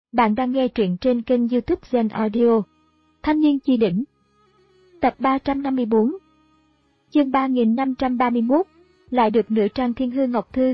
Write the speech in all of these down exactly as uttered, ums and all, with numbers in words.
Bạn đang nghe truyện trên kênh YouTube Zen Audio. Thanh niên chi đỉnh. Tập ba trăm năm mươi tư. Chương ba nghìn năm trăm ba mươi mốt. Lại được nửa trang Thiên Hư Ngọc Thư.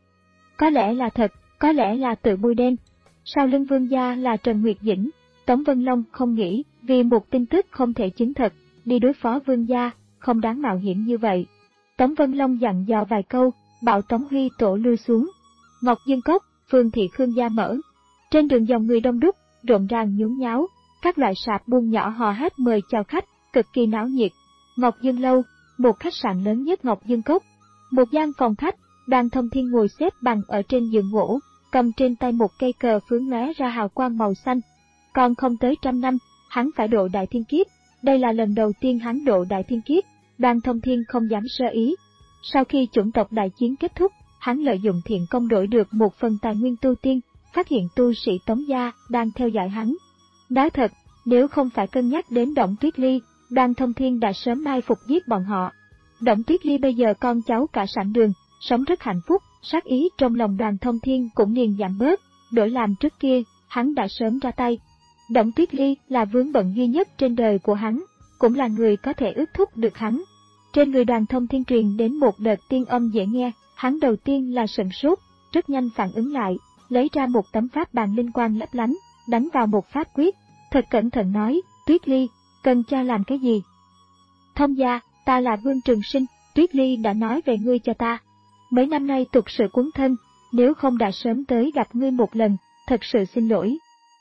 Có lẽ là thật, có lẽ là tự bôi đen. Sau lưng Vương gia là Trần Nguyệt Dĩnh, Tống Vân Long không nghĩ vì một tin tức không thể chứng thực, đi đối phó Vương gia, không đáng mạo hiểm như vậy. Tống Vân Long dặn dò vài câu, bảo Tống Huy Tổ lui xuống. Ngọc Dương Cốc, Phương thị Khương gia mở. Trên đường dòng người đông đúc, rộn ràng nhốn nháo, các loại sạp buôn nhỏ hò hét mời chào khách, cực kỳ náo nhiệt. Ngọc Dương Lâu, một khách sạn lớn nhất Ngọc Dương Cốc. Một gian phòng khách, Đoàn Thông Thiên ngồi xếp bằng ở trên giường gỗ, cầm trên tay một cây cờ phướng lóe ra hào quang màu xanh. Còn không tới trăm năm, hắn phải độ đại thiên kiếp. Đây là lần đầu tiên hắn độ đại thiên kiếp, Đoàn Thông Thiên không dám sơ ý. Sau khi chủng tộc đại chiến kết thúc, hắn lợi dụng thiện công đổi được một phần tài nguyên tu tiên, phát hiện tu sĩ Tống gia đang theo dõi hắn. Nói thật, nếu không phải cân nhắc đến Đổng Tuyết Ly, Đoàn Thông Thiên đã sớm mai phục giết bọn họ. Đổng Tuyết Ly bây giờ con cháu cả sảnh đường, sống rất hạnh phúc, sát ý trong lòng Đoàn Thông Thiên cũng liền giảm bớt, đổi làm trước kia, hắn đã sớm ra tay. Đổng Tuyết Ly là vướng bận duy nhất trên đời của hắn, cũng là người có thể ước thúc được hắn. Trên người Đoàn Thông Thiên truyền đến một đợt tiên âm dễ nghe, hắn đầu tiên là sửng sốt, rất nhanh phản ứng lại, lấy ra một tấm pháp bàn linh quang lấp lánh, đánh vào một pháp quyết, thật cẩn thận nói, Tuyết Ly, cần cha làm cái gì? Thông gia, ta là Vương Trường Sinh, Tuyết Ly đã nói về ngươi cho ta. Mấy năm nay tục sự cuốn thân, nếu không đã sớm tới gặp ngươi một lần, thật sự xin lỗi.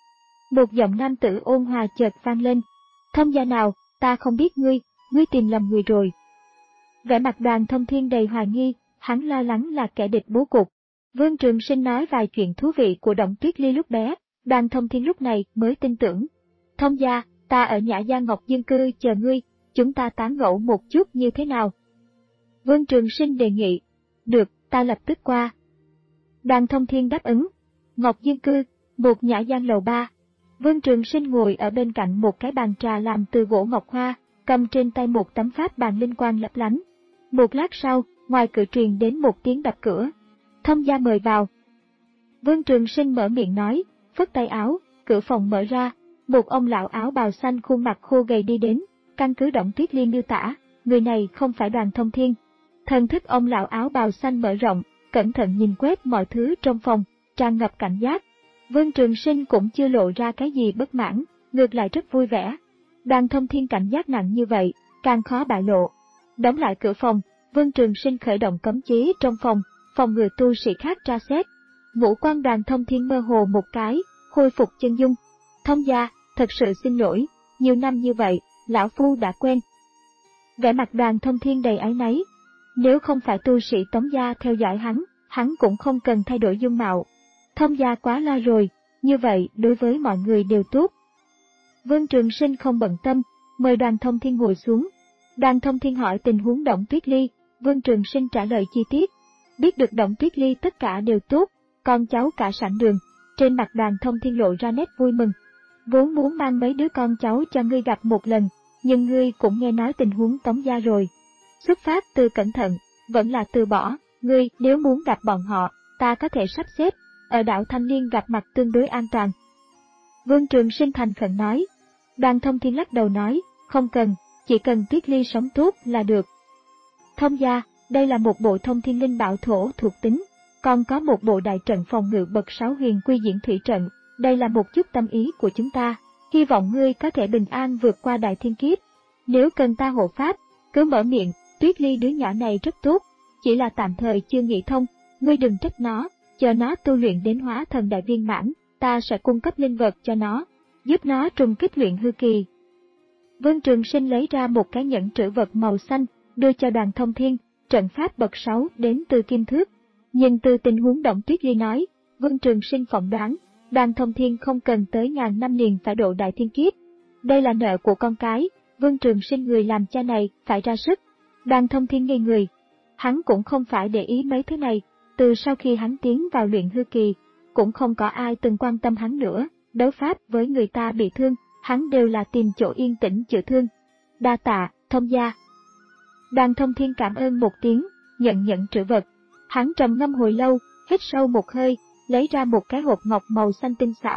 Một giọng nam tử ôn hòa chợt vang lên, Thông gia nào, ta không biết ngươi, ngươi tìm lầm người rồi. Vẻ mặt Đoàn Thông Thiên đầy hoài nghi, hắn lo lắng là kẻ địch bố cục. Vương Trường Sinh nói vài chuyện thú vị của Đổng Tuyết Ly lúc bé, Đoàn Thông Thiên lúc này mới tin tưởng. Thông gia, ta ở Nhã Gia Ngọc Dương Cư chờ ngươi, chúng ta tán gẫu một chút như thế nào? Vương Trường Sinh đề nghị. Được, ta lập tức qua. Đoàn Thông Thiên đáp ứng. Ngọc Dương Cư, một nhã gian lầu ba. Vương Trường Sinh ngồi ở bên cạnh một cái bàn trà làm từ gỗ ngọc hoa, cầm trên tay một tấm pháp bàn linh quang lấp lánh. Một lát sau, ngoài cửa truyền đến một tiếng đập cửa. Thông gia mời vào. Vương Trường Sinh mở miệng nói, phất tay áo, cửa phòng mở ra, một ông lão áo bào xanh khuôn mặt khô gầy đi đến, căn cứ Đổng Tuyết Ly miêu tả, người này không phải Đoàn Thông Thiên. Thần thức ông lão áo bào xanh mở rộng, cẩn thận nhìn quét mọi thứ trong phòng, tràn ngập cảnh giác. Vương Trường Sinh cũng chưa lộ ra cái gì bất mãn, ngược lại rất vui vẻ. Đoàn Thông Thiên cảnh giác nặng như vậy, càng khó bại lộ. Đóng lại cửa phòng, Vương Trường Sinh khởi động cấm chế trong phòng, phòng ngừa tu sĩ khác tra xét. Ngũ quan Đoàn Thông Thiên mơ hồ một cái, khôi phục chân dung. Thông gia, thật sự xin lỗi, nhiều năm như vậy, lão phu đã quen. Vẻ mặt Đoàn Thông Thiên đầy áy náy. Nếu không phải tu sĩ Tống gia theo dõi hắn, hắn cũng không cần thay đổi dung mạo. Thông gia quá lo rồi, như vậy đối với mọi người đều tốt. Vương Trường Sinh không bận tâm, mời Đoàn Thông Thiên ngồi xuống. Đoàn Thông Thiên hỏi tình huống Đổng Tuyết Ly, Vương Trường Sinh trả lời chi tiết. Biết được Đổng Tuyết Ly tất cả đều tốt, con cháu cả sảnh đường, trên mặt Đoàn Thông Thiên lộ ra nét vui mừng. Vốn muốn mang mấy đứa con cháu cho ngươi gặp một lần, nhưng ngươi cũng nghe nói tình huống Tống gia rồi. Xuất phát từ cẩn thận, vẫn là từ bỏ, ngươi nếu muốn gặp bọn họ, ta có thể sắp xếp, ở đảo Thanh Liên gặp mặt tương đối an toàn. Vương Trường Sinh thành khẩn nói. Đoàn Thông Thiên lắc đầu nói, không cần, chỉ cần Tuyết Ly sống tốt là được. Thông gia, đây là một bộ thông thiên linh bảo thổ thuộc tính, còn có một bộ đại trận phòng ngự bậc sáu huyền quy diễn thủy trận, đây là một chút tâm ý của chúng ta, hy vọng ngươi có thể bình an vượt qua đại thiên kiếp. Nếu cần ta hộ pháp, cứ mở miệng. Tuyết Ly đứa nhỏ này rất tốt, chỉ là tạm thời chưa nghĩ thông, ngươi đừng trách nó, chờ nó tu luyện đến hóa thần đại viên mãn, ta sẽ cung cấp linh vật cho nó, giúp nó trùng kích luyện hư kỳ. Vương Trường Sinh lấy ra một cái nhẫn trữ vật màu xanh, đưa cho Đoàn Thông Thiên, trận pháp bậc sáu đến từ kim thước. Nhưng từ tình huống Đổng Tuyết Ly nói, Vương Trường Sinh phỏng đoán, Đoàn Thông Thiên không cần tới ngàn năm liền phải độ đại thiên kiếp. Đây là nợ của con cái, Vương Trường Sinh người làm cha này phải ra sức. Đoàn Thông Thiên ngây người. Hắn cũng không phải để ý mấy thứ này, từ sau khi hắn tiến vào luyện hư kỳ, cũng không có ai từng quan tâm hắn nữa, đấu pháp với người ta bị thương, hắn đều là tìm chỗ yên tĩnh chữa thương. Đa tạ, Thông gia. Đoàn Thông Thiên cảm ơn một tiếng, nhận nhận trữ vật. Hắn trầm ngâm hồi lâu, hít sâu một hơi, lấy ra một cái hộp ngọc màu xanh tinh xảo,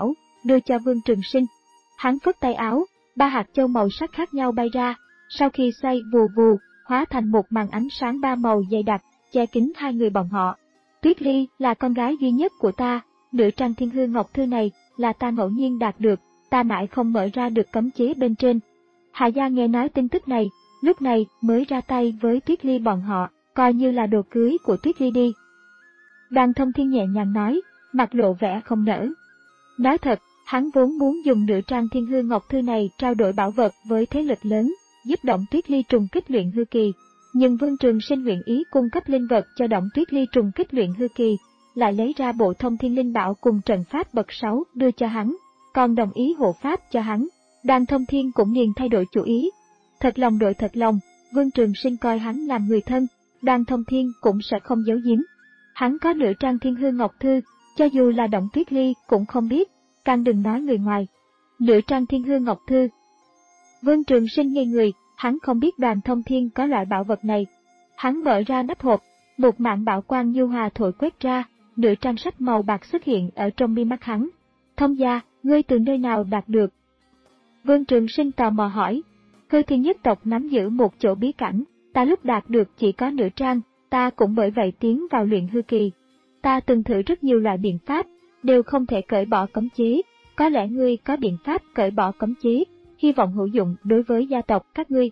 đưa cho Vương Trường Sinh. Hắn phất tay áo, ba hạt châu màu sắc khác nhau bay ra, sau khi xoay vù vù, hóa thành một màn ánh sáng ba màu dày đặc, che kín hai người bọn họ. Tuyết Ly là con gái duy nhất của ta, nửa trang thiên hương ngọc thư này là ta ngẫu nhiên đạt được, ta mãi không mở ra được cấm chế bên trên. Hạ Gia nghe nói tin tức này, lúc này mới ra tay với Tuyết Ly bọn họ, coi như là đồ cưới của Tuyết Ly đi. Đoàn Thông Thiên nhẹ nhàng nói, mặt lộ vẻ không nỡ. Nói thật, hắn vốn muốn dùng nửa trang thiên hương ngọc thư này trao đổi bảo vật với thế lực lớn, giúp Động Tuyết Ly trùng kích luyện hư kỳ. Nhưng Vương Trường Sinh nguyện ý cung cấp linh vật cho Động Tuyết Ly trùng kích luyện hư kỳ, lại lấy ra bộ thông thiên linh bảo cùng trận pháp bậc sáu đưa cho hắn, còn đồng ý hộ pháp cho hắn. Đoàn Thông Thiên cũng liền thay đổi chủ ý. Thật lòng đội thật lòng, Vương Trường Sinh coi hắn làm người thân, Đoàn Thông Thiên cũng sẽ không giấu giếm. Hắn có nửa trang thiên hương ngọc thư, cho dù là Động Tuyết Ly cũng không biết, càng đừng nói người ngoài. Nửa trang thiên hương ngọc thư. Vương Trường Sinh ngây người, hắn không biết Đoàn Thông Thiên có loại bảo vật này. Hắn mở ra nắp hộp, một mảng bảo quang nhu hòa thổi quét ra, nửa trang sách màu bạc xuất hiện ở trong mi mắt hắn. Thông gia, ngươi từ nơi nào đạt được? Vương Trường Sinh tò mò hỏi. Hư Thiên nhất tộc nắm giữ một chỗ bí cảnh, ta lúc đạt được chỉ có nửa trang, ta cũng bởi vậy tiến vào luyện hư kỳ. Ta từng thử rất nhiều loại biện pháp, đều không thể cởi bỏ cấm chế, có lẽ ngươi có biện pháp cởi bỏ cấm chế, hy vọng hữu dụng đối với gia tộc các ngươi.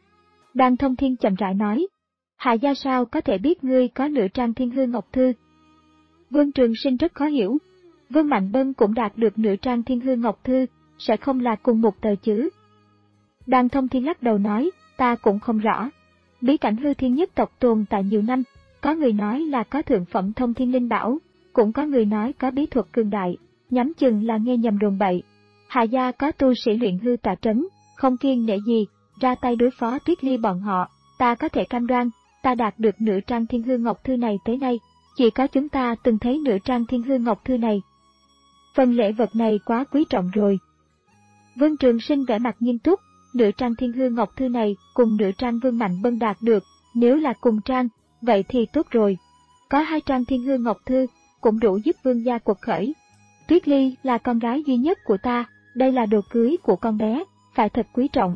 Đoàn Thông Thiên chậm rãi nói, Hạ Gia sao có thể biết ngươi có nửa trang thiên hương ngọc thư? Vương Trường Sinh rất khó hiểu. Vương Mạnh Bân cũng đạt được nửa trang thiên hương ngọc thư, sẽ không là cùng một tờ chứ? Đoàn Thông Thiên lắc đầu nói, ta cũng không rõ. Bí cảnh Hư Thiên nhất tộc tồn tại nhiều năm, có người nói là có thượng phẩm thông thiên linh bảo, cũng có người nói có bí thuật cường đại, nhắm chừng là nghe nhầm đồn bậy. Hạ Gia có tu sĩ luyện hư tọa trấn, không kiêng nể gì, ra tay đối phó Tuyết Ly bọn họ, ta có thể cam đoan, ta đạt được nửa trang thiên hương ngọc thư này tới nay, chỉ có chúng ta từng thấy nửa trang thiên hương ngọc thư này. Phần lễ vật này quá quý trọng rồi. Vương Trường Sinh vẻ mặt nghiêm túc, nửa trang thiên hương ngọc thư này cùng nửa trang Vương Mạnh Bân đạt được, nếu là cùng trang, vậy thì tốt rồi. Có hai trang thiên hương ngọc thư, cũng đủ giúp vương gia quật khởi. Tuyết Ly là con gái duy nhất của ta, đây là đồ cưới của con bé, phải thật quý trọng.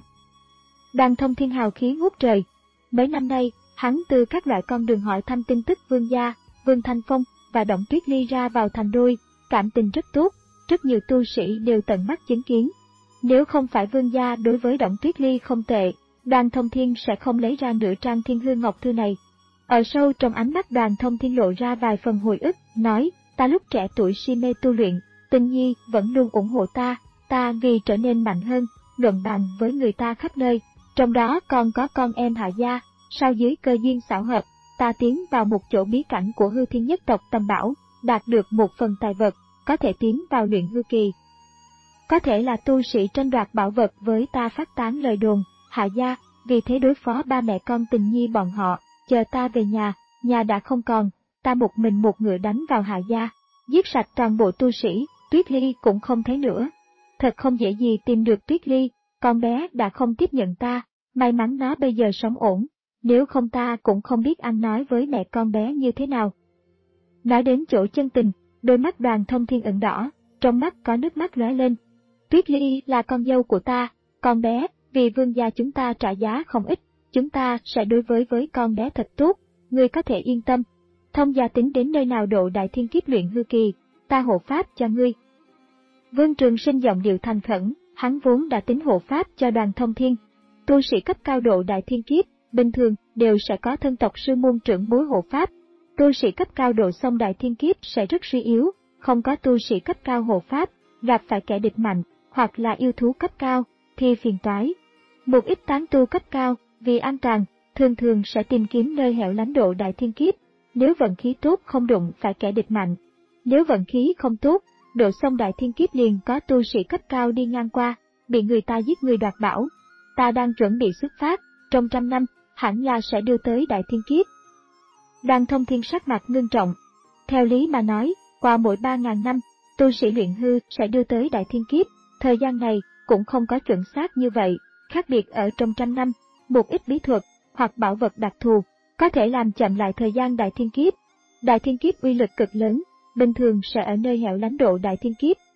Đoàn Thông Thiên hào khí ngút trời. Mấy năm nay, hắn từ các loại con đường hỏi thăm tin tức vương gia, Vương Thanh Phong và Động Tuyết Ly ra vào thành đôi, cảm tình rất tốt, rất nhiều tu sĩ đều tận mắt chứng kiến. Nếu không phải vương gia đối với Động Tuyết Ly không tệ, Đoàn Thông Thiên sẽ không lấy ra nửa trang thiên hương ngọc thư này. Ở sâu trong ánh mắt Đoàn Thông Thiên lộ ra vài phần hồi ức, nói, ta lúc trẻ tuổi si mê tu luyện, Tình Nhi vẫn luôn ủng hộ ta, ta vì trở nên mạnh hơn, luận bàn với người ta khắp nơi, trong đó còn có con em Hạ Gia, sau dưới cơ duyên xảo hợp, ta tiến vào một chỗ bí cảnh của Hư Thiên nhất tộc Tầm Bảo, đạt được một phần tài vật, có thể tiến vào luyện hư kỳ. Có thể là tu sĩ tranh đoạt bảo vật với ta phát tán lời đồn, Hạ Gia, vì thế đối phó ba mẹ con Tình Nhi bọn họ, chờ ta về nhà, nhà đã không còn, ta một mình một ngựa đánh vào Hạ Gia, giết sạch toàn bộ tu sĩ, Tuyết Ly cũng không thấy nữa. Thật không dễ gì tìm được Tuyết Ly, con bé đã không tiếp nhận ta, may mắn nó bây giờ sống ổn, nếu không ta cũng không biết ăn nói với mẹ con bé như thế nào. Nói đến chỗ chân tình, đôi mắt Đoàn Thông Thiên ửng đỏ, trong mắt có nước mắt lóe lên. Tuyết Ly là con dâu của ta, con bé, vì vương gia chúng ta trả giá không ít, chúng ta sẽ đối với với con bé thật tốt, ngươi có thể yên tâm. Thông gia tính đến nơi nào độ đại thiên kiếp luyện hư kỳ, ta hộ pháp cho ngươi. Vương Trường Sinh giọng điệu thành khẩn, hắn vốn đã tính hộ pháp cho Đoàn Thông Thiên. Tu sĩ cấp cao độ đại thiên kiếp, bình thường đều sẽ có thân tộc sư môn trưởng bối hộ pháp. Tu sĩ cấp cao độ xong đại thiên kiếp sẽ rất suy yếu, không có tu sĩ cấp cao hộ pháp, gặp phải kẻ địch mạnh, hoặc là yêu thú cấp cao, thì phiền toái. Một ít tán tu cấp cao, vì an toàn, thường thường sẽ tìm kiếm nơi hẻo lánh độ đại thiên kiếp, nếu vận khí tốt không đụng phải kẻ địch mạnh. Nếu vận khí không tốt, độ xong đại thiên kiếp liền có tu sĩ cấp cao đi ngang qua, bị người ta giết người đoạt bảo. Ta đang chuẩn bị xuất phát, trong trăm năm, hẳn là sẽ đưa tới đại thiên kiếp. Đoàn Thông Thiên sắc mặt ngưng trọng. Theo lý mà nói, qua mỗi ba ngàn năm, tu sĩ luyện hư sẽ đưa tới đại thiên kiếp, thời gian này cũng không có chuẩn xác như vậy, khác biệt ở trong trăm năm, một ít bí thuật hoặc bảo vật đặc thù có thể làm chậm lại thời gian đại thiên kiếp. Đại thiên kiếp uy lực cực lớn, bình thường sẽ ở nơi hẻo lánh độ đại thiên kiếp,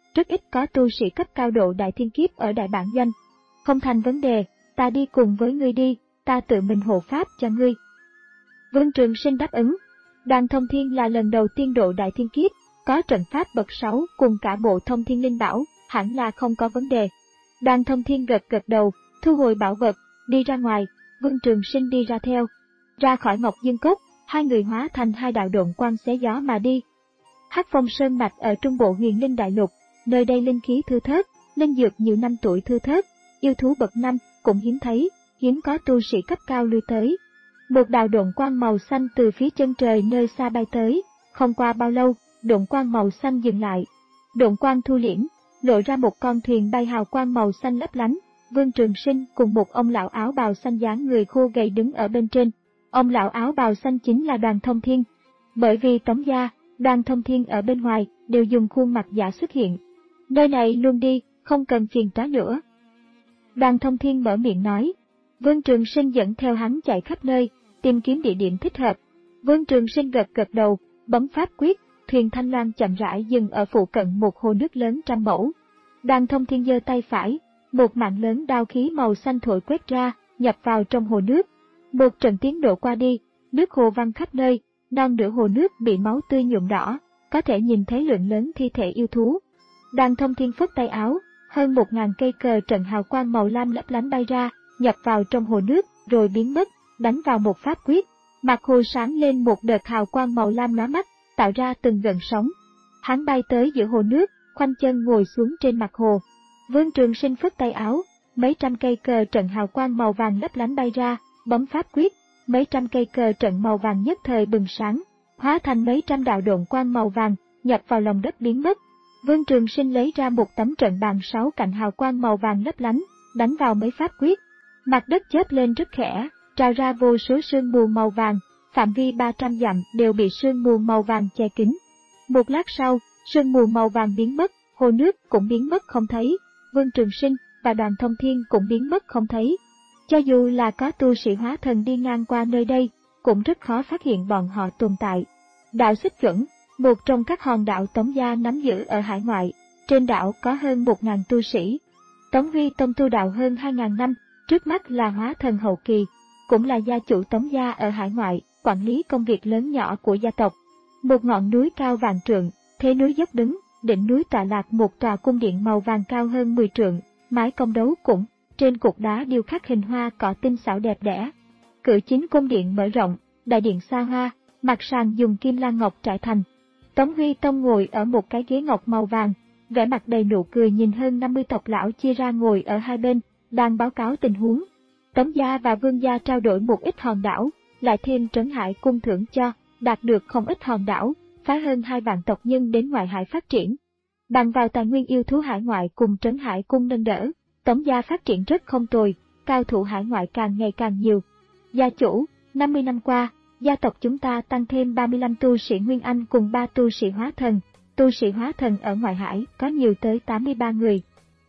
rất ít có tu sĩ cấp cao độ đại thiên kiếp ở đại bản doanh. Không thành vấn đề, ta đi cùng với ngươi đi, ta tự mình hộ pháp cho ngươi. Vương Trường Sinh đáp ứng. Đoàn Thông Thiên là lần đầu tiên độ đại thiên kiếp, có trận pháp bậc sáu cùng cả bộ thông thiên linh bảo, hẳn là không có vấn đề. Đoàn Thông Thiên gật gật đầu, thu hồi bảo vật, đi ra ngoài, Vương Trường Sinh đi ra theo. Ra khỏi Ngọc Dương Cốc, hai người hóa thành hai đạo độn quang xé gió mà đi. Hắc Phong Sơn mạch ở trung bộ Huyền Linh Đại Lục, nơi đây linh khí thưa thớt, linh dược nhiều năm tuổi thưa thớt, yêu thú bậc năm cũng hiếm thấy, hiếm có tu sĩ cấp cao lui tới. Một đạo độn quang màu xanh từ phía chân trời nơi xa bay tới, không qua bao lâu, độn quang màu xanh dừng lại. Độn quang thu liễm, lộ ra một con thuyền bay hào quang màu xanh lấp lánh, Vương Trường Sinh cùng một ông lão áo bào xanh dáng người khô gầy đứng ở bên trên. Ông lão áo bào xanh chính là Đoàn Thông Thiên. Bởi vì Tống gia, Đoàn Thông Thiên ở bên ngoài đều dùng khuôn mặt giả xuất hiện. Nơi này luôn đi, không cần phiền toái nữa. Đoàn Thông Thiên mở miệng nói. Vương Trường Sinh dẫn theo hắn chạy khắp nơi, tìm kiếm địa điểm thích hợp. Vương Trường Sinh gật gật đầu, bấm pháp quyết, thuyền Thanh Loan chậm rãi dừng ở phụ cận một hồ nước lớn trăm mẫu. Đoàn Thông Thiên giơ tay phải, một mạng lớn đao khí màu xanh thổi quét ra, nhập vào trong hồ nước. Một trận tiến độ qua đi, nước hồ văng khắp nơi, non nửa hồ nước bị máu tươi nhuộm đỏ, có thể nhìn thấy lượng lớn thi thể yêu thú. Đoàn Thông Thiên phất tay áo, hơn một ngàn cây cờ trận hào quang màu lam lấp lánh bay ra, nhập vào trong hồ nước, rồi biến mất, đánh vào một pháp quyết. Mặt hồ sáng lên một đợt hào quang màu lam lóa mắt, tạo ra từng gợn sóng. Hắn bay tới giữa hồ nước, khoanh chân ngồi xuống trên mặt hồ. Vương Trường Sinh phất tay áo, mấy trăm cây cờ trận hào quang màu vàng lấp lánh bay ra, bấm pháp quyết, mấy trăm cây cờ trận màu vàng nhất thời bừng sáng, hóa thành mấy trăm đạo độn quang màu vàng, nhập vào lòng đất biến mất. Vương Trường Sinh lấy ra một tấm trận bàn sáu cạnh hào quang màu vàng lấp lánh, đánh vào mấy pháp quyết. Mặt đất chớp lên rất khẽ, trào ra vô số sương mù màu vàng, phạm vi ba trăm dặm đều bị sương mù màu vàng che kín. Một lát sau, sương mù màu vàng biến mất, hồ nước cũng biến mất không thấy, Vương Trường Sinh và Đoàn Thông Thiên cũng biến mất không thấy. Cho dù là có tu sĩ hóa thần đi ngang qua nơi đây, cũng rất khó phát hiện bọn họ tồn tại. Đạo Xích Chuẩn, một trong các hòn đảo Tống gia nắm giữ ở hải ngoại, trên đảo có hơn một ngàn tu sĩ. Tống Huy Tông tu đạo hơn hai ngàn năm, trước mắt là hóa thần hậu kỳ, cũng là gia chủ Tống gia ở hải ngoại, quản lý công việc lớn nhỏ của gia tộc. Một ngọn núi cao vạn trượng, thế núi dốc đứng, đỉnh núi tọa lạc một tòa cung điện màu vàng cao hơn mười trượng, mái cong đấu cũng, trên cột đá điêu khắc hình hoa cỏ tinh xảo đẹp đẽ. Cửa chính cung điện mở rộng, đại điện xa hoa, mặt sàn dùng kim lan ngọc trải thành. Tống Huy Tông ngồi ở một cái ghế ngọc màu vàng, vẻ mặt đầy nụ cười nhìn hơn năm mươi tộc lão chia ra ngồi ở hai bên, đang báo cáo tình huống. Tống gia và Vương gia trao đổi một ít hòn đảo, lại thêm Trấn Hải cung thưởng cho, đạt được không ít hòn đảo, phái hơn hai vạn tộc nhân đến ngoại hải phát triển. Bằng vào tài nguyên yêu thú hải ngoại cùng Trấn Hải cung nâng đỡ, Tống gia phát triển rất không tồi, cao thủ hải ngoại càng ngày càng nhiều. Gia chủ, năm mươi năm qua, gia tộc chúng ta tăng thêm ba mươi lăm tu sĩ Nguyên Anh cùng ba tu sĩ hóa thần, tu sĩ hóa thần ở ngoại hải có nhiều tới tám mươi ba người.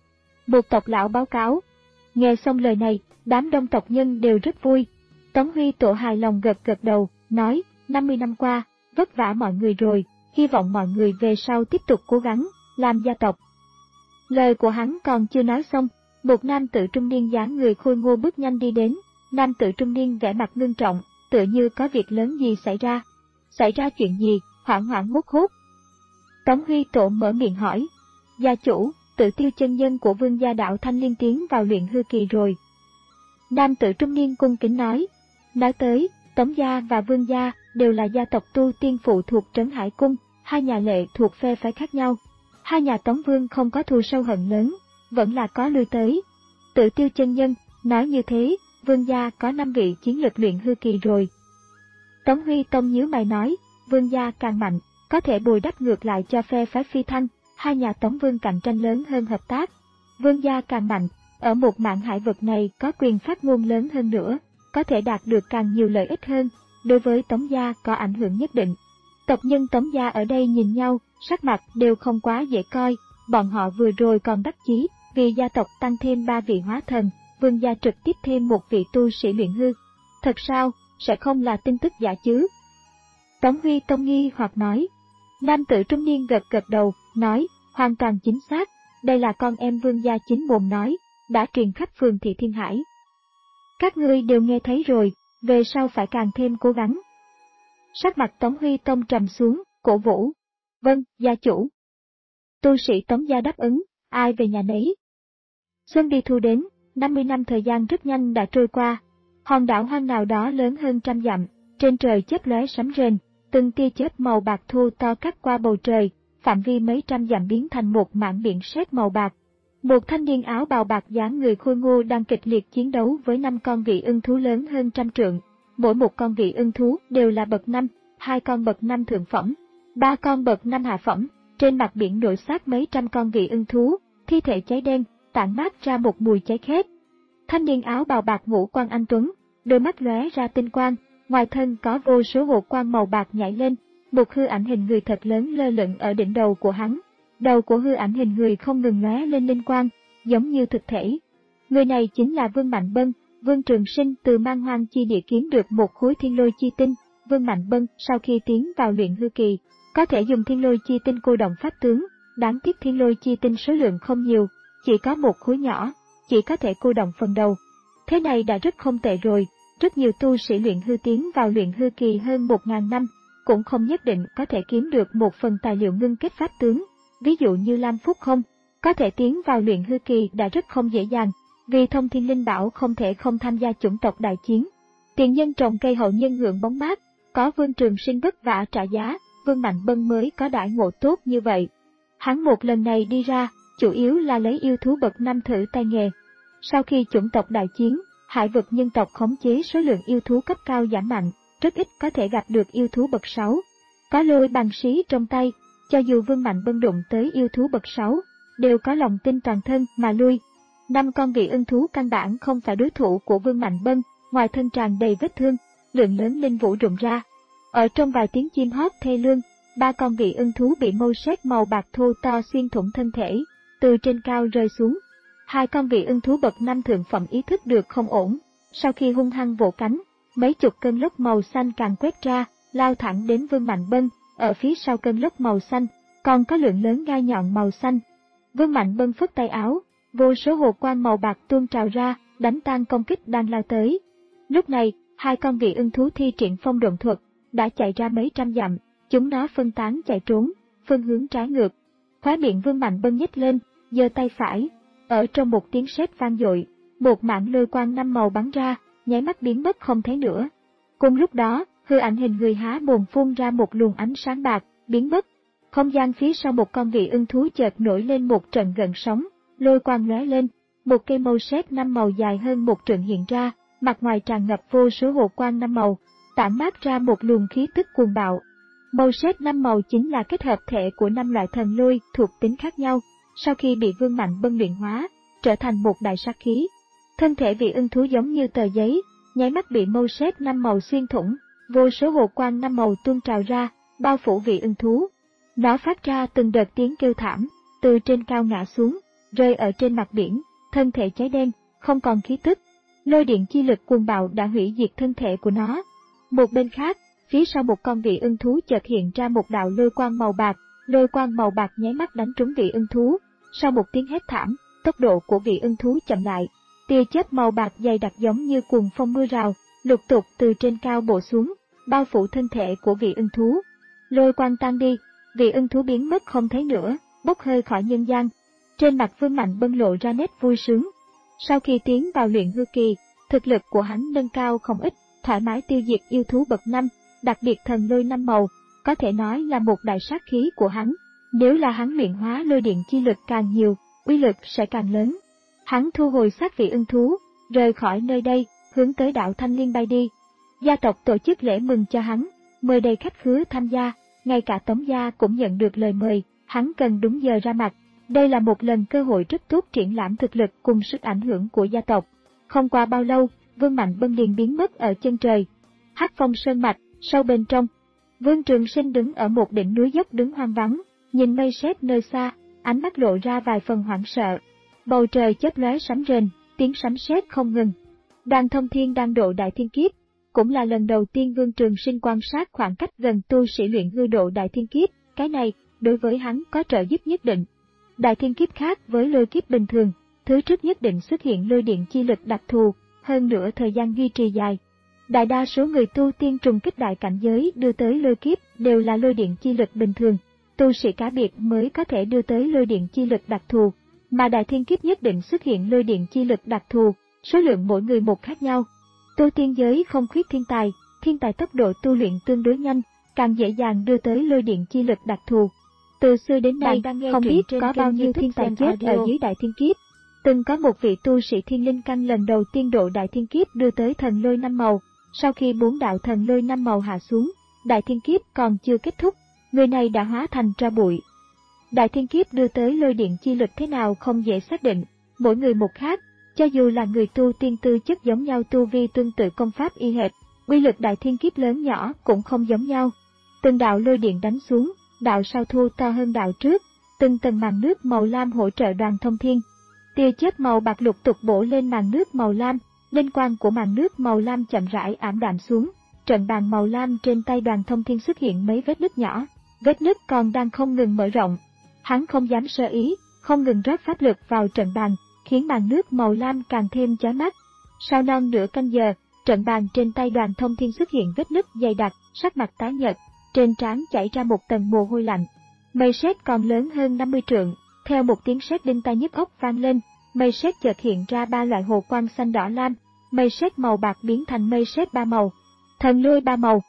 Một tộc lão báo cáo. Nghe xong lời này, đám đông tộc nhân đều rất vui. Tống Huy Tổ hài lòng gật gật đầu, nói, năm mươi năm qua, vất vả mọi người rồi, hy vọng mọi người về sau tiếp tục cố gắng, làm gia tộc. Lời của hắn còn chưa nói xong, một nam tử trung niên dáng người khôi ngô bước nhanh đi đến, nam tử trung niên vẻ mặt ngưng trọng, tựa như có việc lớn gì xảy ra. Xảy ra chuyện gì, hoảng hoảng hốt hốt. Tống Huy Tổ mở miệng hỏi, gia chủ, Tự Tiêu chân nhân của Vương gia đạo Thanh Liên tiến vào luyện hư kỳ rồi. Nam tử trung niên cung kính nói, nói tới, Tống gia và Vương gia đều là gia tộc tu tiên phụ thuộc Trấn Hải cung, hai nhà lệ thuộc phe phái khác nhau. Hai nhà Tống Vương không có thù sâu hận lớn, vẫn là có lui tới. Tự Tiêu chân nhân, nói như thế, Vương gia có năm vị chiến lực luyện hư kỳ rồi. Tống Huy Tông nhíu mày nói, Vương gia càng mạnh, có thể bồi đắp ngược lại cho phe phái Phi Thăng, hai nhà Tống Vương cạnh tranh lớn hơn hợp tác. Vương gia càng mạnh, ở một mạn hải vực này có quyền phát ngôn lớn hơn nữa, có thể đạt được càng nhiều lợi ích hơn, đối với Tống gia có ảnh hưởng nhất định. Tộc nhân Tống gia ở đây nhìn nhau, sắc mặt đều không quá dễ coi, bọn họ vừa rồi còn đắc chí, vì gia tộc tăng thêm ba vị hóa thần, Vương gia trực tiếp thêm một vị tu sĩ luyện hư. Thật sao, sẽ không là tin tức giả chứ? Tống Huy Tông nghi hoặc nói. Nam tử trung niên gật gật đầu, nói, hoàn toàn chính xác, đây là con em Vương gia chính mồm nói, đã truyền khắp phường thị Thiên Hải. Các ngươi đều nghe thấy rồi, về sau phải càng thêm cố gắng. Sắc mặt Tống Huy Tông trầm xuống, cổ vũ. Vâng, gia chủ. Tu sĩ Tống gia đáp ứng, ai về nhà nấy. Xuân đi thu đến, năm mươi năm thời gian rất nhanh đã trôi qua. Hòn đảo hoang nào đó lớn hơn trăm dặm, trên trời chớp lóe sấm rền, từng tia chớp màu bạc thu to cắt qua bầu trời, phạm vi mấy trăm dặm biến thành một mảng biển sét màu bạc. Một thanh niên áo bào bạc dáng người khôi ngô đang kịch liệt chiến đấu với năm con vị ưng thú lớn hơn trăm trượng. Mỗi một con vị ưng thú đều là bậc năm, hai con bậc năm thượng phẩm, ba con bậc năm hạ phẩm. Trên mặt biển nổi xác mấy trăm con vị ưng thú, thi thể cháy đen, tản mát ra một mùi cháy khét. Thanh niên áo bào bạc ngũ quan anh tuấn, đôi mắt lóe ra tinh quang, ngoài thân có vô số hộ quang màu bạc nhảy lên, một hư ảnh hình người thật lớn lơ lửng ở đỉnh đầu của hắn. Đầu của hư ảnh hình người không ngừng lóe lên linh quang, giống như thực thể. Người này chính là Vương Mạnh Bân. Vương Trường Sinh từ Man Hoang chi địa kiếm được một khối thiên lôi chi tinh. Vương Mạnh Bân sau khi tiến vào luyện hư kỳ, có thể dùng thiên lôi chi tinh cô động pháp tướng, đáng tiếc thiên lôi chi tinh số lượng không nhiều, chỉ có một khối nhỏ, chỉ có thể cô động phần đầu. Thế này đã rất không tệ rồi, rất nhiều tu sĩ luyện hư tiến vào luyện hư kỳ hơn một ngàn năm, cũng không nhất định có thể kiếm được một phần tài liệu ngưng kết pháp tướng. Ví dụ như Lam Phúc không, có thể tiến vào luyện hư kỳ đã rất không dễ dàng, vì thông thiên linh bảo không thể không tham gia chủng tộc đại chiến. Tiền nhân trồng cây hậu nhân hưởng bóng mát, có Vương Trường Sinh vất vả trả giá, Vương Mạnh Bân mới có đãi ngộ tốt như vậy. Hắn một lần này đi ra, chủ yếu là lấy yêu thú bậc năm thử tay nghề. Sau khi chủng tộc đại chiến, hải vực nhân tộc khống chế số lượng yêu thú cấp cao giảm mạnh, rất ít có thể gặp được yêu thú bậc sáu. Có lôi bằng xí trong tay, cho dù Vương Mạnh Bân đụng tới yêu thú bậc sáu, đều có lòng tin toàn thân mà lui. Năm con vị ưng thú căn bản không phải đối thủ của Vương Mạnh Bân, ngoài thân tràn đầy vết thương, lượng lớn linh vũ rụng ra. Ở trong vài tiếng chim hót thê lương, ba con vị ưng thú bị mâu sét màu bạc thô to xuyên thủng thân thể, từ trên cao rơi xuống. Hai con vị ưng thú bậc năm thượng phẩm ý thức được không ổn, sau khi hung hăng vỗ cánh, mấy chục cơn lốc màu xanh càng quét ra, lao thẳng đến Vương Mạnh Bân. Ở phía sau cơn lốc màu xanh, còn có lượng lớn gai nhọn màu xanh. Vương Mạnh Bân phất tay áo, vô số hồ quang màu bạc tuôn trào ra, đánh tan công kích đang lao tới. Lúc này, hai con vị ưng thú thi triển phong độn thuật, đã chạy ra mấy trăm dặm, chúng nó phân tán chạy trốn, phương hướng trái ngược. Khóe miệng Vương Mạnh Bân nhếch lên, giơ tay phải, ở trong một tiếng sét vang dội, một mảng lôi quang năm màu bắn ra, nháy mắt biến mất không thấy nữa. Cùng lúc đó, hư ảnh hình người há mồm phun ra một luồng ánh sáng bạc, biến mất. Không gian phía sau một con vị ưng thú chợt nổi lên một trận gợn sóng, lôi quang lóe lên, một cây mâu sét năm màu dài hơn một trượng hiện ra, mặt ngoài tràn ngập vô số hồ quang năm màu, tản mát ra một luồng khí tức cuồng bạo. Mâu sét năm màu chính là kết hợp thể của năm loại thần lôi thuộc tính khác nhau, sau khi bị Vương Mạnh Bân luyện hóa, trở thành một đại sát khí. Thân thể vị ưng thú giống như tờ giấy, nháy mắt bị mâu sét năm màu xuyên thủng, vô số hồ quang năm màu tuôn trào ra, bao phủ vị ưng thú. Nó phát ra từng đợt tiếng kêu thảm, từ trên cao ngã xuống, rơi ở trên mặt biển, thân thể cháy đen, không còn khí tức. Lôi điện chi lực cuồng bạo đã hủy diệt thân thể của nó. Một bên khác, phía sau một con vị ưng thú chợt hiện ra một đạo lôi quang màu bạc, lôi quang màu bạc nháy mắt đánh trúng vị ưng thú. Sau một tiếng hét thảm, tốc độ của vị ưng thú chậm lại, tia chớp màu bạc dày đặc giống như cuồng phong mưa rào, lục tục từ trên cao bổ xuống, bao phủ thân thể của vị ưng thú. Lôi quang tan đi, vị ưng thú biến mất không thấy nữa, bốc hơi khỏi nhân gian. Trên mặt Vương Mạnh Bân lộ ra nét vui sướng. Sau khi tiến vào luyện hư kỳ, thực lực của hắn nâng cao không ít, thoải mái tiêu diệt yêu thú bậc năm, đặc biệt thần lôi năm màu, có thể nói là một đại sát khí của hắn. Nếu là hắn luyện hóa lôi điện chi lực càng nhiều, uy lực sẽ càng lớn. Hắn thu hồi xác vị ưng thú, rời khỏi nơi đây, hướng tới đảo Thanh Liên bay đi. Gia tộc tổ chức lễ mừng cho hắn, mời đầy khách khứa tham gia, ngay cả Tống gia cũng nhận được lời mời, hắn cần đúng giờ ra mặt. Đây là một lần cơ hội rất tốt triển lãm thực lực cùng sức ảnh hưởng của gia tộc. Không qua bao lâu, Vương Mạnh Bân liền biến mất ở chân trời. Hắc Phong sơn mạch, sâu bên trong. Vương Trường Sinh đứng ở một đỉnh núi dốc đứng hoang vắng, nhìn mây sét nơi xa, ánh mắt lộ ra vài phần hoảng sợ. Bầu trời chớp lóe sấm rền, tiếng sấm sét không ngừng. Đoàn Thông Thiên đang độ đại thiên kiếp, cũng là lần đầu tiên Vương Trường Sinh quan sát khoảng cách gần tu sĩ luyện hư độ đại thiên kiếp, cái này đối với hắn có trợ giúp nhất định. Đại thiên kiếp khác với lôi kiếp bình thường, thứ trước nhất định xuất hiện lôi điện chi lực đặc thù, hơn nữa thời gian duy trì dài. Đại đa số người tu tiên trùng kích đại cảnh giới đưa tới lôi kiếp đều là lôi điện chi lực bình thường, tu sĩ cá biệt mới có thể đưa tới lôi điện chi lực đặc thù, mà đại thiên kiếp nhất định xuất hiện lôi điện chi lực đặc thù, số lượng mỗi người một khác nhau. Tu tiên giới không khuyết thiên tài, thiên tài tốc độ tu luyện tương đối nhanh, càng dễ dàng đưa tới lôi điện chi lực đặc thù. Từ xưa đến nay, không biết có bao nhiêu thiên tài chết ở dưới đại thiên kiếp. Từng có một vị tu sĩ thiên linh căn lần đầu tiên độ đại thiên kiếp đưa tới thần lôi năm màu, sau khi bốn đạo thần lôi năm màu hạ xuống, đại thiên kiếp còn chưa kết thúc, người này đã hóa thành tro bụi. Đại thiên kiếp đưa tới lôi điện chi lực thế nào không dễ xác định, mỗi người một khác, cho dù là người tu tiên tư chất giống nhau, tu vi tương tự, công pháp y hệt, uy lực đại thiên kiếp lớn nhỏ cũng không giống nhau. Từng đạo lôi điện đánh xuống, đạo sau thu to hơn đạo trước, từng tầng màn nước màu lam hỗ trợ Đoàn Thông Thiên. Tia chớp màu bạc lục tục bổ lên màn nước màu lam, linh quang của màn nước màu lam chậm rãi ảm đạm xuống, trận bàn màu lam trên tay Đoàn Thông Thiên xuất hiện mấy vết nứt nhỏ, vết nứt còn đang không ngừng mở rộng. Hắn không dám sơ ý, không ngừng rót pháp lực vào trận bàn, khiến màn nước màu lam càng thêm chói mắt. Sau non nửa canh giờ, trận bàn trên tay Đoàn Thông Thiên xuất hiện vết nứt dày đặc, sắc mặt tái nhợt, trên trán chảy ra một tầng mồ hôi lạnh. Mây sét còn lớn hơn năm mươi trượng, theo một tiếng sét đinh tai nhức óc vang lên, mây sét chợt hiện ra ba loại hồ quang xanh đỏ lam, mây sét màu bạc biến thành mây sét ba màu, thần lôi ba màu.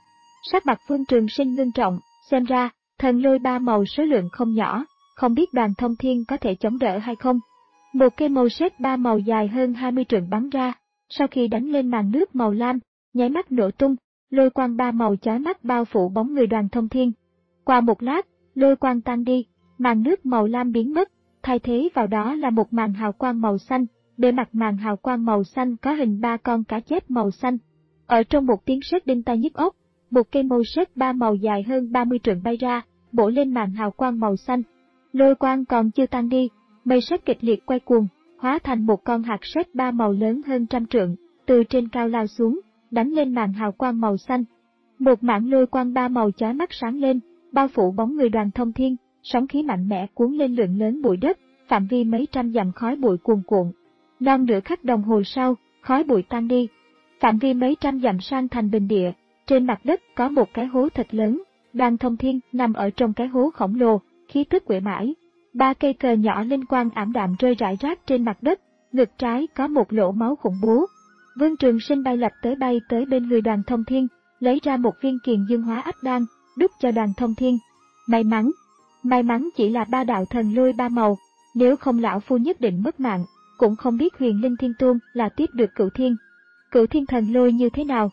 Sắc mặt Vương Trường Sinh ngưng trọng, xem ra thần lôi ba màu số lượng không nhỏ, không biết Đoàn Thông Thiên có thể chống đỡ hay không. Một cây màu sét ba màu dài hơn hai mươi trượng bắn ra, sau khi đánh lên màn nước màu lam, nháy mắt nổ tung, lôi quang ba màu chói mắt bao phủ bóng người Đoàn Thông Thiên. Qua một lát, lôi quang tan đi, màn nước màu lam biến mất, thay thế vào đó là một màn hào quang màu xanh, bề mặt màn hào quang màu xanh có hình ba con cá chép màu xanh. Ở trong một tiếng sét đinh tai nhức óc, một cây màu sét ba màu dài hơn ba mươi trượng bay ra, bổ lên màn hào quang màu xanh. Lôi quang còn chưa tan đi, mây sét kịch liệt quay cuồng, hóa thành một con hạt sét ba màu lớn hơn trăm trượng, từ trên cao lao xuống, đánh lên màn hào quang màu xanh. Một mảng lôi quang ba màu chói mắt sáng lên, bao phủ bóng người Đoàn Thông Thiên, sóng khí mạnh mẽ cuốn lên lượng lớn bụi đất, phạm vi mấy trăm dặm khói bụi cuồn cuộn. Non nửa khắc đồng hồ sau, khói bụi tan đi, phạm vi mấy trăm dặm sang thành bình địa, trên mặt đất có một cái hố thật lớn, Đoàn Thông Thiên nằm ở trong cái hố khổng lồ, khí tức uể mãi. Ba cây cờ nhỏ linh quang ảm đạm rơi rải rác trên mặt đất, ngực trái có một lỗ máu khủng bố. Vương Trường Sinh bay lập tới bay tới bên người Đoàn Thông Thiên, lấy ra một viên kiền dương hóa ách đan, đút cho Đoàn Thông Thiên. May mắn, may mắn chỉ là ba đạo thần lôi ba màu, nếu không lão phu nhất định mất mạng, cũng không biết Huyền Linh Thiên Tôn là tiếp được Cửu Thiên. Cửu Thiên thần lôi như thế nào?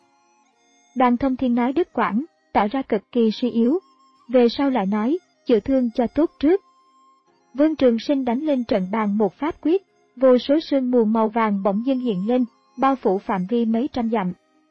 Đoàn Thông Thiên nói đứt quãng, tỏ ra cực kỳ suy yếu. Về sau lại nói, chữa thương cho tốt trước. Vương Trường Sinh đánh lên trận bàn một pháp quyết, vô số sương mù màu vàng bỗng dưng hiện lên, bao phủ phạm vi mấy trăm dặm.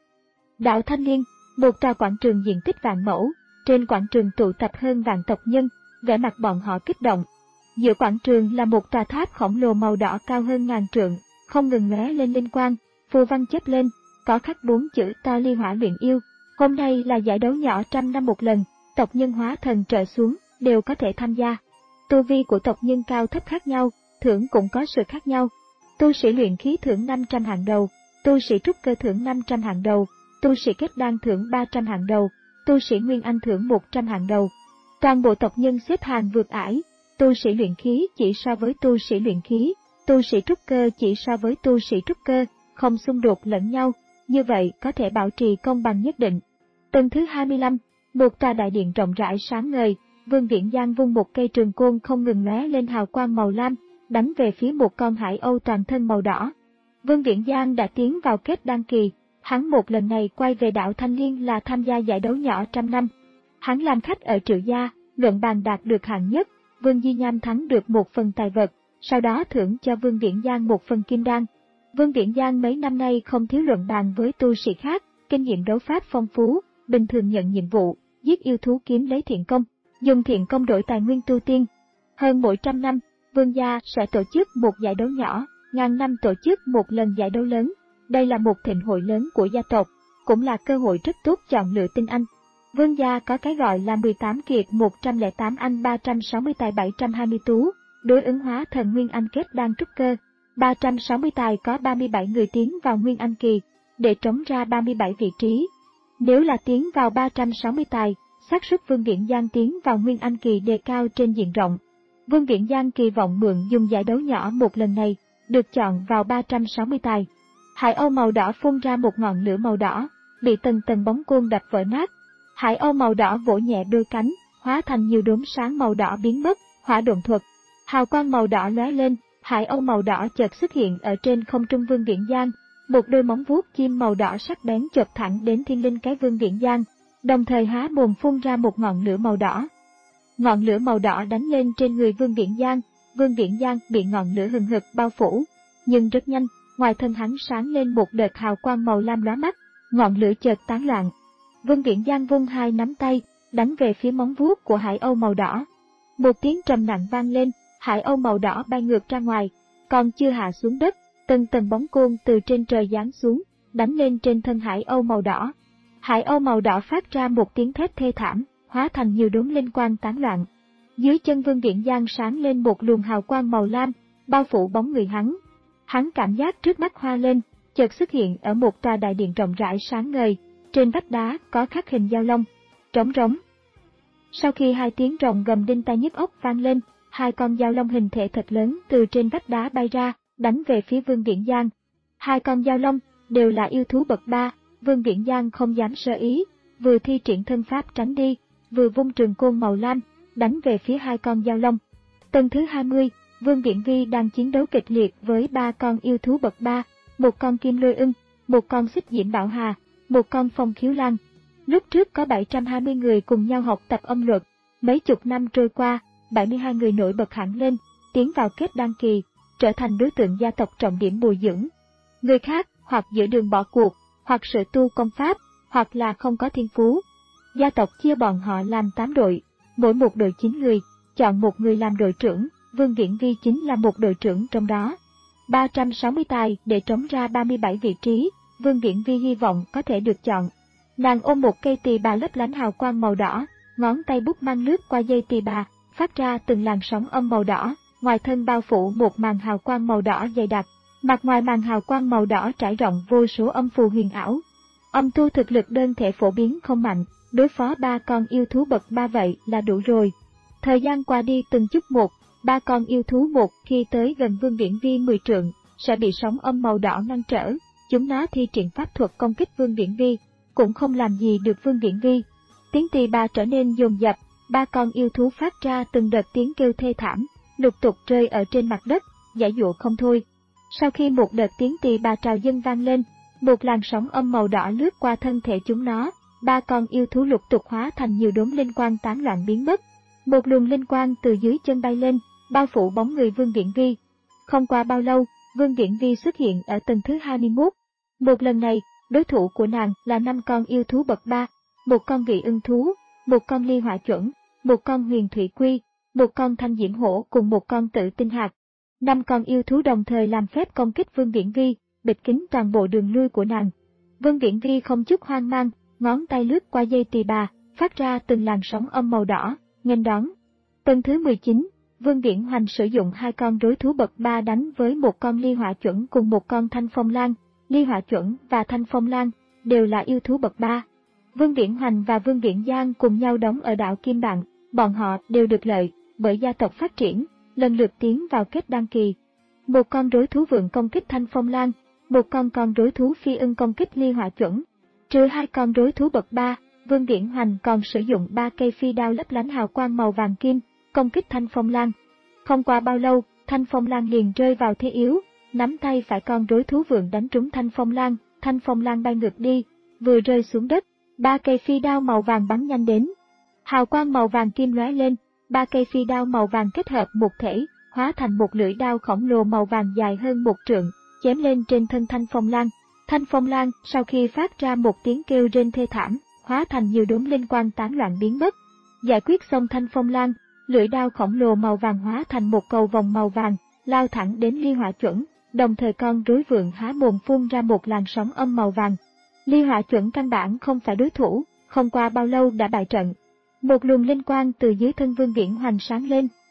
Đạo Thanh Liên, một tòa quảng trường diện tích vạn mẫu, trên quảng trường tụ tập hơn vạn tộc nhân, vẻ mặt bọn họ kích động. Giữa quảng trường là một tòa tháp khổng lồ màu đỏ cao hơn ngàn trượng, không ngừng lóe lên linh quang, phù văn chớp lên, có khắc bốn chữ to ly hỏa luyện yêu. Hôm nay là giải đấu nhỏ trăm năm một lần, tộc nhân hóa thần trở xuống đều có thể tham gia. Tu vi của tộc nhân cao thấp khác nhau, thưởng cũng có sự khác nhau. Tu sĩ luyện khí thưởng năm trăm hạng đầu, tu sĩ trúc cơ thưởng năm trăm hạng đầu, tu sĩ kết đan thưởng ba trăm hạng đầu, tu sĩ nguyên anh thưởng một trăm hạng đầu. Toàn bộ tộc nhân xếp hàng vượt ải, tu sĩ luyện khí chỉ so với tu sĩ luyện khí, tu sĩ trúc cơ chỉ so với tu sĩ trúc cơ, không xung đột lẫn nhau, như vậy có thể bảo trì công bằng nhất định. Tầng thứ hai mươi lăm, một tòa đại điện rộng rãi sáng ngời, Vương Viễn Giang vung một cây trường côn không ngừng lóe lên hào quang màu lam, đánh về phía một con hải âu toàn thân màu đỏ. Vương Viễn Giang đã tiến vào kết đan kỳ, hắn một lần này quay về đạo Thanh Liên là tham gia giải đấu nhỏ trăm năm. Hắn làm khách ở Triệu gia, luận bàn đạt được hạng nhất, Vương Di Nham thắng được một phần tài vật, sau đó thưởng cho Vương Viễn Giang một phần kim đan. Vương Viễn Giang mấy năm nay không thiếu luận bàn với tu sĩ khác, kinh nghiệm đấu pháp phong phú, bình thường nhận nhiệm vụ, giết yêu thú kiếm lấy thiện công, dùng thiện công đổi tài nguyên tu tiên. Hơn mỗi trăm năm, Vương gia sẽ tổ chức một giải đấu nhỏ, ngàn năm tổ chức một lần giải đấu lớn. Đây là một thịnh hội lớn của gia tộc, cũng là cơ hội rất tốt chọn lựa tinh anh. Vương gia có cái gọi là mười tám kiệt một trăm lẻ tám anh ba trăm sáu mươi tài bảy trăm hai mươi tú, đối ứng hóa thần Nguyên Anh kết đan trúc cơ. ba trăm sáu mươi tài có ba mươi bảy người tiến vào Nguyên Anh kỳ, để trống ra ba mươi bảy vị trí. Nếu là tiến vào ba trăm sáu mươi tài, xác suất Vương Viễn Giang tiến vào Nguyên Anh kỳ đề cao trên diện rộng. Vương Viễn Giang kỳ vọng mượn dùng giải đấu nhỏ một lần này, được chọn vào ba trăm sáu mươi tài. Hải âu màu đỏ phun ra một ngọn lửa màu đỏ, bị từng tầng bóng côn đập vỡ nát. Hải âu màu đỏ vỗ nhẹ đôi cánh, hóa thành nhiều đốm sáng màu đỏ biến mất, hỏa độn thuật. Hào quang màu đỏ lóe lên, hải âu màu đỏ chợt xuất hiện ở trên không trung Vương Viễn Giang, một đôi móng vuốt chim màu đỏ sắc bén chộp thẳng đến thiên linh cái Vương Viễn Giang, đồng thời há mồm phun ra một ngọn lửa màu đỏ. Ngọn lửa màu đỏ đánh lên trên người Vương Viễn Giang, Vương Viễn Giang bị ngọn lửa hừng hực bao phủ, nhưng rất nhanh, ngoài thân hắn sáng lên một đợt hào quang màu lam lóa mắt, ngọn lửa chợt tán loạn. Vương Viễn Giang vung hai nắm tay, đánh về phía móng vuốt của hải âu màu đỏ. Một tiếng trầm nặng vang lên, hải âu màu đỏ bay ngược ra ngoài, còn chưa hạ xuống đất, từng tầng bóng côn từ trên trời giáng xuống, đánh lên trên thân hải âu màu đỏ. Hải âu màu đỏ phát ra một tiếng thét thê thảm, hóa thành nhiều đốm linh quang tán loạn. Dưới chân Vương Viễn Giang sáng lên một luồng hào quang màu lam, bao phủ bóng người hắn. Hắn cảm giác trước mắt hoa lên, chợt xuất hiện ở một tòa đại điện rộng rãi sáng ngời, trên vách đá có khắc hình dao long. Trống rống. Sau khi hai tiếng rồng gầm đinh tai nhức óc vang lên, hai con dao long hình thể thật lớn từ trên vách đá bay ra, đánh về phía Vương Viễn Giang. Hai con dao long đều là yêu thú bậc ba, Vương Viễn Giang không dám sơ ý, vừa thi triển thân pháp tránh đi, vừa vung trường côn màu lam, đánh về phía hai con dao long. Tầng thứ hai mươi, Vương Viễn Vi đang chiến đấu kịch liệt với ba con yêu thú bậc ba, một con kim lôi ưng, một con xích diễm bảo hà, một con phong khiếu lan. Lúc trước có bảy trăm hai mươi người cùng nhau học tập âm luật, mấy chục năm trôi qua, bảy mươi hai người nổi bật hẳn lên, tiến vào kết đan kỳ, trở thành đối tượng gia tộc trọng điểm bồi dưỡng. Người khác hoặc giữa đường bỏ cuộc, hoặc sở tu công pháp, hoặc là không có thiên phú. Gia tộc chia bọn họ làm tám đội, mỗi một đội chín người, chọn một người làm đội trưởng, Vương Viễn Vi chính là một đội trưởng trong đó. ba trăm sáu mươi tài để trống ra ba mươi bảy vị trí, Vương Viễn Vi hy vọng có thể được chọn. Nàng ôm một cây tỳ bà lấp lánh hào quang màu đỏ, ngón tay bút mang lướt qua dây tỳ bà, phát ra từng làn sóng âm màu đỏ, ngoài thân bao phủ một màn hào quang màu đỏ dày đặc. Mặt ngoài màn hào quang màu đỏ trải rộng vô số âm phù huyền ảo. Âm tu thực lực đơn thể phổ biến không mạnh, đối phó ba con yêu thú bậc ba vậy là đủ rồi. Thời gian qua đi từng chút một, ba con yêu thú một khi tới gần Vương Viễn Vi mười trượng, sẽ bị sóng âm màu đỏ ngăn trở. Chúng nó thi triển pháp thuật công kích Vương Viễn Vi, cũng không làm gì được Vương Viễn Vi. Tiếng tỳ bà trở nên dồn dập, ba con yêu thú phát ra từng đợt tiếng kêu thê thảm, lục tục rơi ở trên mặt đất, giãy giụa không thôi. Sau khi một đợt tiếng tỳ bà trào dâng vang lên, một làn sóng âm màu đỏ lướt qua thân thể chúng nó, ba con yêu thú lục tục hóa thành nhiều đốm linh quang tán loạn biến mất. Một luồng linh quang từ dưới chân bay lên, bao phủ bóng người Vương Viễn Vi. Không qua bao lâu, Vương Viễn Vi xuất hiện ở tầng thứ hai mươi mốt. Một lần này, đối thủ của nàng là năm con yêu thú bậc ba, một con vị ưng thú, một con ly hỏa chuẩn, một con huyền thủy quy, một con thanh diễm hổ cùng một con tử tinh hạt. Năm con yêu thú đồng thời làm phép công kích Vương Viễn Vi, bịt kín toàn bộ đường lui của nàng. Vương Viễn Vi không chút hoang mang, ngón tay lướt qua dây tỳ bà, phát ra từng làn sóng âm màu đỏ, nghênh đón. Tầng thứ mười chín, Vương Viễn Hoành sử dụng hai con đối thú bậc ba đánh với một con ly hỏa chuẩn cùng một con thanh phong lan. Ly hỏa chuẩn và thanh phong lan đều là yêu thú bậc ba. Vương Viễn Hoành và Vương Viễn Giang cùng nhau đóng ở đảo Kim Bạn, bọn họ đều được lợi bởi gia tộc phát triển, lần lượt tiến vào kết đan kỳ. Một con đối thú vượn công kích thanh phong lan, một con con đối thú phi ưng công kích ly hỏa chuẩn. Trừ hai con đối thú bậc ba, Vương Viễn Hoành còn sử dụng ba cây phi đao lấp lánh hào quang màu vàng kim, công kích thanh phong lan. Không qua bao lâu, thanh phong lan liền rơi vào thế yếu, nắm tay phải con đối thú vượn đánh trúng thanh phong lan, thanh phong lan bay ngược đi, vừa rơi xuống đất, ba cây phi đao màu vàng bắn nhanh đến. Hào quang màu vàng kim lóe lên, ba cây phi đao màu vàng kết hợp một thể, hóa thành một lưỡi đao khổng lồ màu vàng dài hơn một trượng, chém lên trên thân thanh phong lan. Thanh phong lan sau khi phát ra một tiếng kêu rên thê thảm, hóa thành nhiều đốm linh quang tán loạn biến mất. Giải quyết xong thanh phong lan, lưỡi đao khổng lồ màu vàng hóa thành một cầu vòng màu vàng, lao thẳng đến ly hỏa chuẩn, đồng thời con rối vượn há mồm phun ra một làn sóng âm màu vàng. Ly hỏa chuẩn căn bản không phải đối thủ, không qua bao lâu đã bại trận. Một luồng linh quang từ dưới thân Vương Viễn Hoành sáng lên,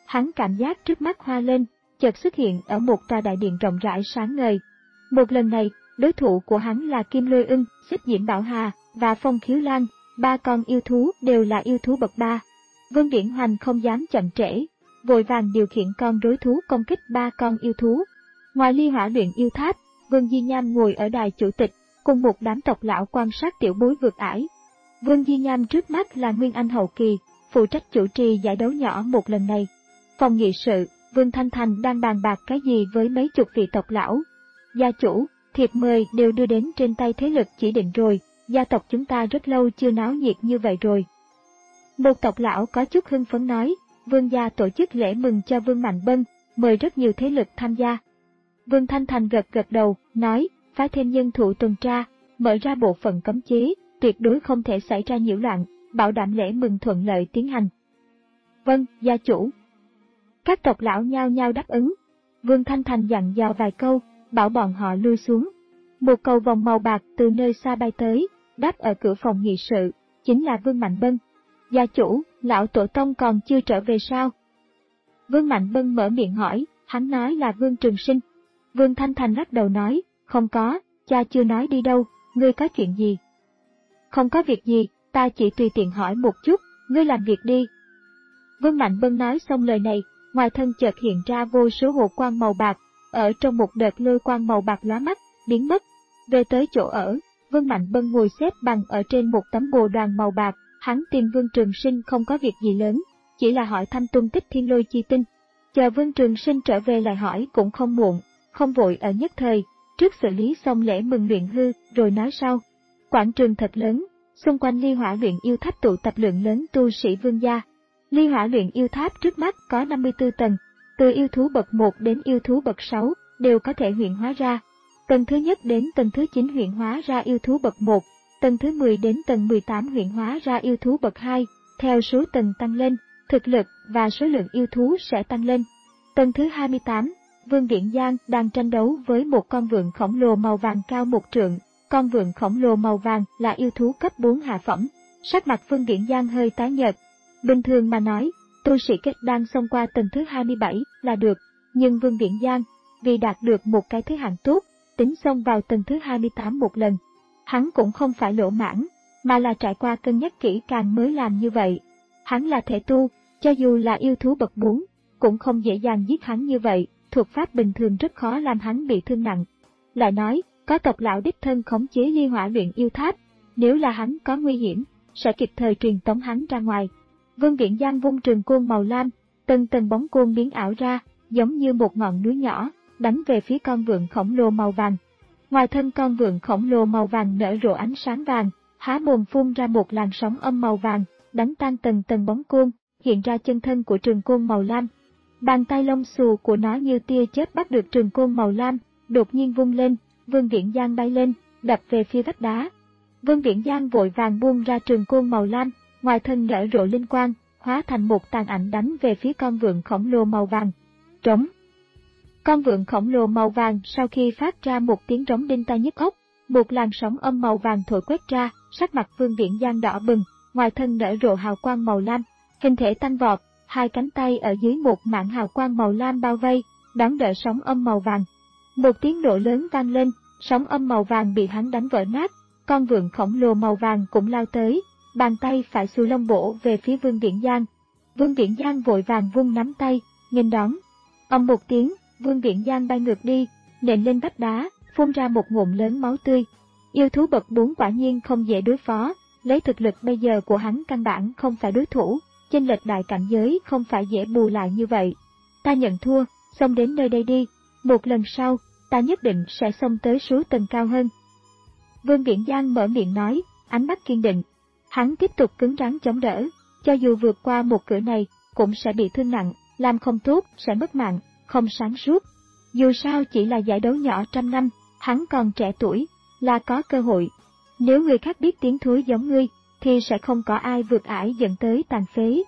Hắn cảm giác trước mắt hoa lên, chợt xuất hiện ở một tòa đại điện rộng rãi sáng ngời. Một lần này, đối thủ của hắn là Kim Lôi Ưng, Xích Diễm Bảo Hà và Phong Khiếu Lan, ba con yêu thú đều là yêu thú bậc ba. Vương Điển Hoành không dám chậm trễ, vội vàng điều khiển con rối thú công kích ba con yêu thú. Ngoài Ly Hỏa Luyện Yêu Tháp, Vương Di Nham ngồi ở đài chủ tịch, cùng một đám tộc lão quan sát tiểu bối vượt ải. Vương Di Nham trước mắt là Nguyên Anh hậu kỳ, phụ trách chủ trì giải đấu nhỏ một lần này. Phòng nghị sự, Vương Thanh Thành đang bàn bạc cái gì với mấy chục vị tộc lão. Gia chủ, thiệp mời đều đưa đến trên tay thế lực chỉ định rồi, gia tộc chúng ta rất lâu chưa náo nhiệt như vậy rồi. Một tộc lão có chút hưng phấn nói, Vương gia tổ chức lễ mừng cho Vương Mạnh Bân, mời rất nhiều thế lực tham gia. Vương Thanh Thành gật gật đầu, nói, phái thêm nhân thủ tuần tra, mở ra bộ phận cấm chế, tuyệt đối không thể xảy ra nhiễu loạn, bảo đảm lễ mừng thuận lợi tiến hành. Vâng, gia chủ. Các tộc lão nhao nhao đáp ứng. Vương Thanh Thành dặn dò vài câu, bảo bọn họ lui xuống. Một cầu vòng màu bạc từ nơi xa bay tới, đáp ở cửa phòng nghị sự, chính là Vương Mạnh Bân. Gia chủ, lão tổ tông còn chưa trở về sao? Vương Mạnh Bân mở miệng hỏi, hắn nói là Vương Trường Sinh. Vương Thanh Thành lắc đầu nói, không có, cha chưa nói đi đâu, ngươi có chuyện gì? Không có việc gì, ta chỉ tùy tiện hỏi một chút, ngươi làm việc đi. Vương Mạnh Bân nói xong lời này, ngoài thân chợt hiện ra vô số hồ quang màu bạc, ở trong một đợt lôi quang màu bạc lóa mắt, biến mất. Về tới chỗ ở, Vương Mạnh Bân ngồi xếp bằng ở trên một tấm bồ đoàn màu bạc, hắn tìm Vương Trường Sinh không có việc gì lớn, chỉ là hỏi thăm tung tích thiên lôi chi tinh. Chờ Vương Trường Sinh trở về lại hỏi cũng không muộn, không vội ở nhất thời, trước xử lý xong lễ mừng luyện hư, rồi nói sau. Quảng trường thật lớn, xung quanh Ly Hỏa Luyện Yêu Tháp tụ tập lượng lớn tu sĩ Vương gia. Ly Hỏa Luyện Yêu Tháp trước mắt có năm mươi tư tầng, từ yêu thú bậc một đến yêu thú bậc sáu đều có thể huyện hóa ra. Tầng thứ nhất đến tầng thứ chín huyện hóa ra yêu thú bậc một, tầng thứ mười đến tầng mười tám huyện hóa ra yêu thú bậc hai, theo số tầng tăng lên, thực lực và số lượng yêu thú sẽ tăng lên. Tầng thứ hai mươi tám, Vương Điển Giang đang tranh đấu với một con vượn khổng lồ màu vàng cao một trượng, con vượn khổng lồ màu vàng là yêu thú cấp bốn hạ phẩm. Sắc mặt Vương Điển Giang hơi tái nhợt. Bình thường mà nói, tu sĩ kết đan xông qua tầng thứ hai mươi bảy là được, nhưng Vương Điển Giang, vì đạt được một cái thứ hạng tốt, tính xông vào tầng thứ hai mươi tám một lần. Hắn cũng không phải lỗ mãn, mà là trải qua cân nhắc kỹ càng mới làm như vậy. Hắn là thể tu, cho dù là yêu thú bậc bốn, cũng không dễ dàng giết hắn như vậy, thuật pháp bình thường rất khó làm hắn bị thương nặng. Lại nói, có tộc lão đích thân khống chế Ly Hỏa Luyện Yêu Tháp, nếu là hắn có nguy hiểm, sẽ kịp thời truyền tống hắn ra ngoài. Vương Điển Giang vung trường côn màu lam, từng tầng bóng côn biến ảo ra, giống như một ngọn núi nhỏ, đánh về phía con vượn khổng lồ màu vàng. Ngoài thân con vượn khổng lồ màu vàng nở rộ ánh sáng vàng, há mồm phun ra một làn sóng âm màu vàng, đánh tan tầng tầng bóng côn, hiện ra chân thân của trường côn màu lam. Bàn tay lông xù của nó như tia chớp bắt được trường côn màu lam, đột nhiên vung lên, Vương Điển Giang bay lên, đập về phía vách đá. Vương Điển Giang vội vàng buông ra trường côn màu lam, ngoài thân nở rộ linh quang, hóa thành một tàn ảnh đánh về phía con vượn khổng lồ màu vàng. Trống. Con vượn khổng lồ màu vàng sau khi phát ra một tiếng rống đinh tai nhức óc, một làn sóng âm màu vàng thổi quét ra, sắc mặt Vương Điển Giang đỏ bừng, ngoài thân nở rộ hào quang màu lam, hình thể tăng vọt, hai cánh tay ở dưới một mảng hào quang màu lam bao vây, đón đỡ sóng âm màu vàng. Một tiếng nổ lớn vang lên, sóng âm màu vàng bị hắn đánh vỡ nát, con vượn khổng lồ màu vàng cũng lao tới, bàn tay phải xù lông bổ về phía Vương Điển Giang. Vương Điển Giang vội vàng vung nắm tay, nghênh đón. Âm một tiếng, Vương Điển Giang bay ngược đi, nện lên vách đá, phun ra một ngụm lớn máu tươi. Yêu thú bậc bốn quả nhiên không dễ đối phó, lấy thực lực bây giờ của hắn căn bản không phải đối thủ, chênh lệch đại cảnh giới không phải dễ bù lại như vậy. Ta nhận thua, xông đến nơi đây đi, một lần sau, ta nhất định sẽ xông tới số tầng cao hơn. Vương Điển Giang mở miệng nói, ánh mắt kiên định. Hắn tiếp tục cứng rắn chống đỡ, cho dù vượt qua một cửa này, cũng sẽ bị thương nặng, làm không tốt sẽ mất mạng, không sáng suốt. Dù sao chỉ là giải đấu nhỏ trăm năm, hắn còn trẻ tuổi, là có cơ hội. Nếu người khác biết tiếng thúi giống ngươi, thì sẽ không có ai vượt ải dẫn tới tàn phế.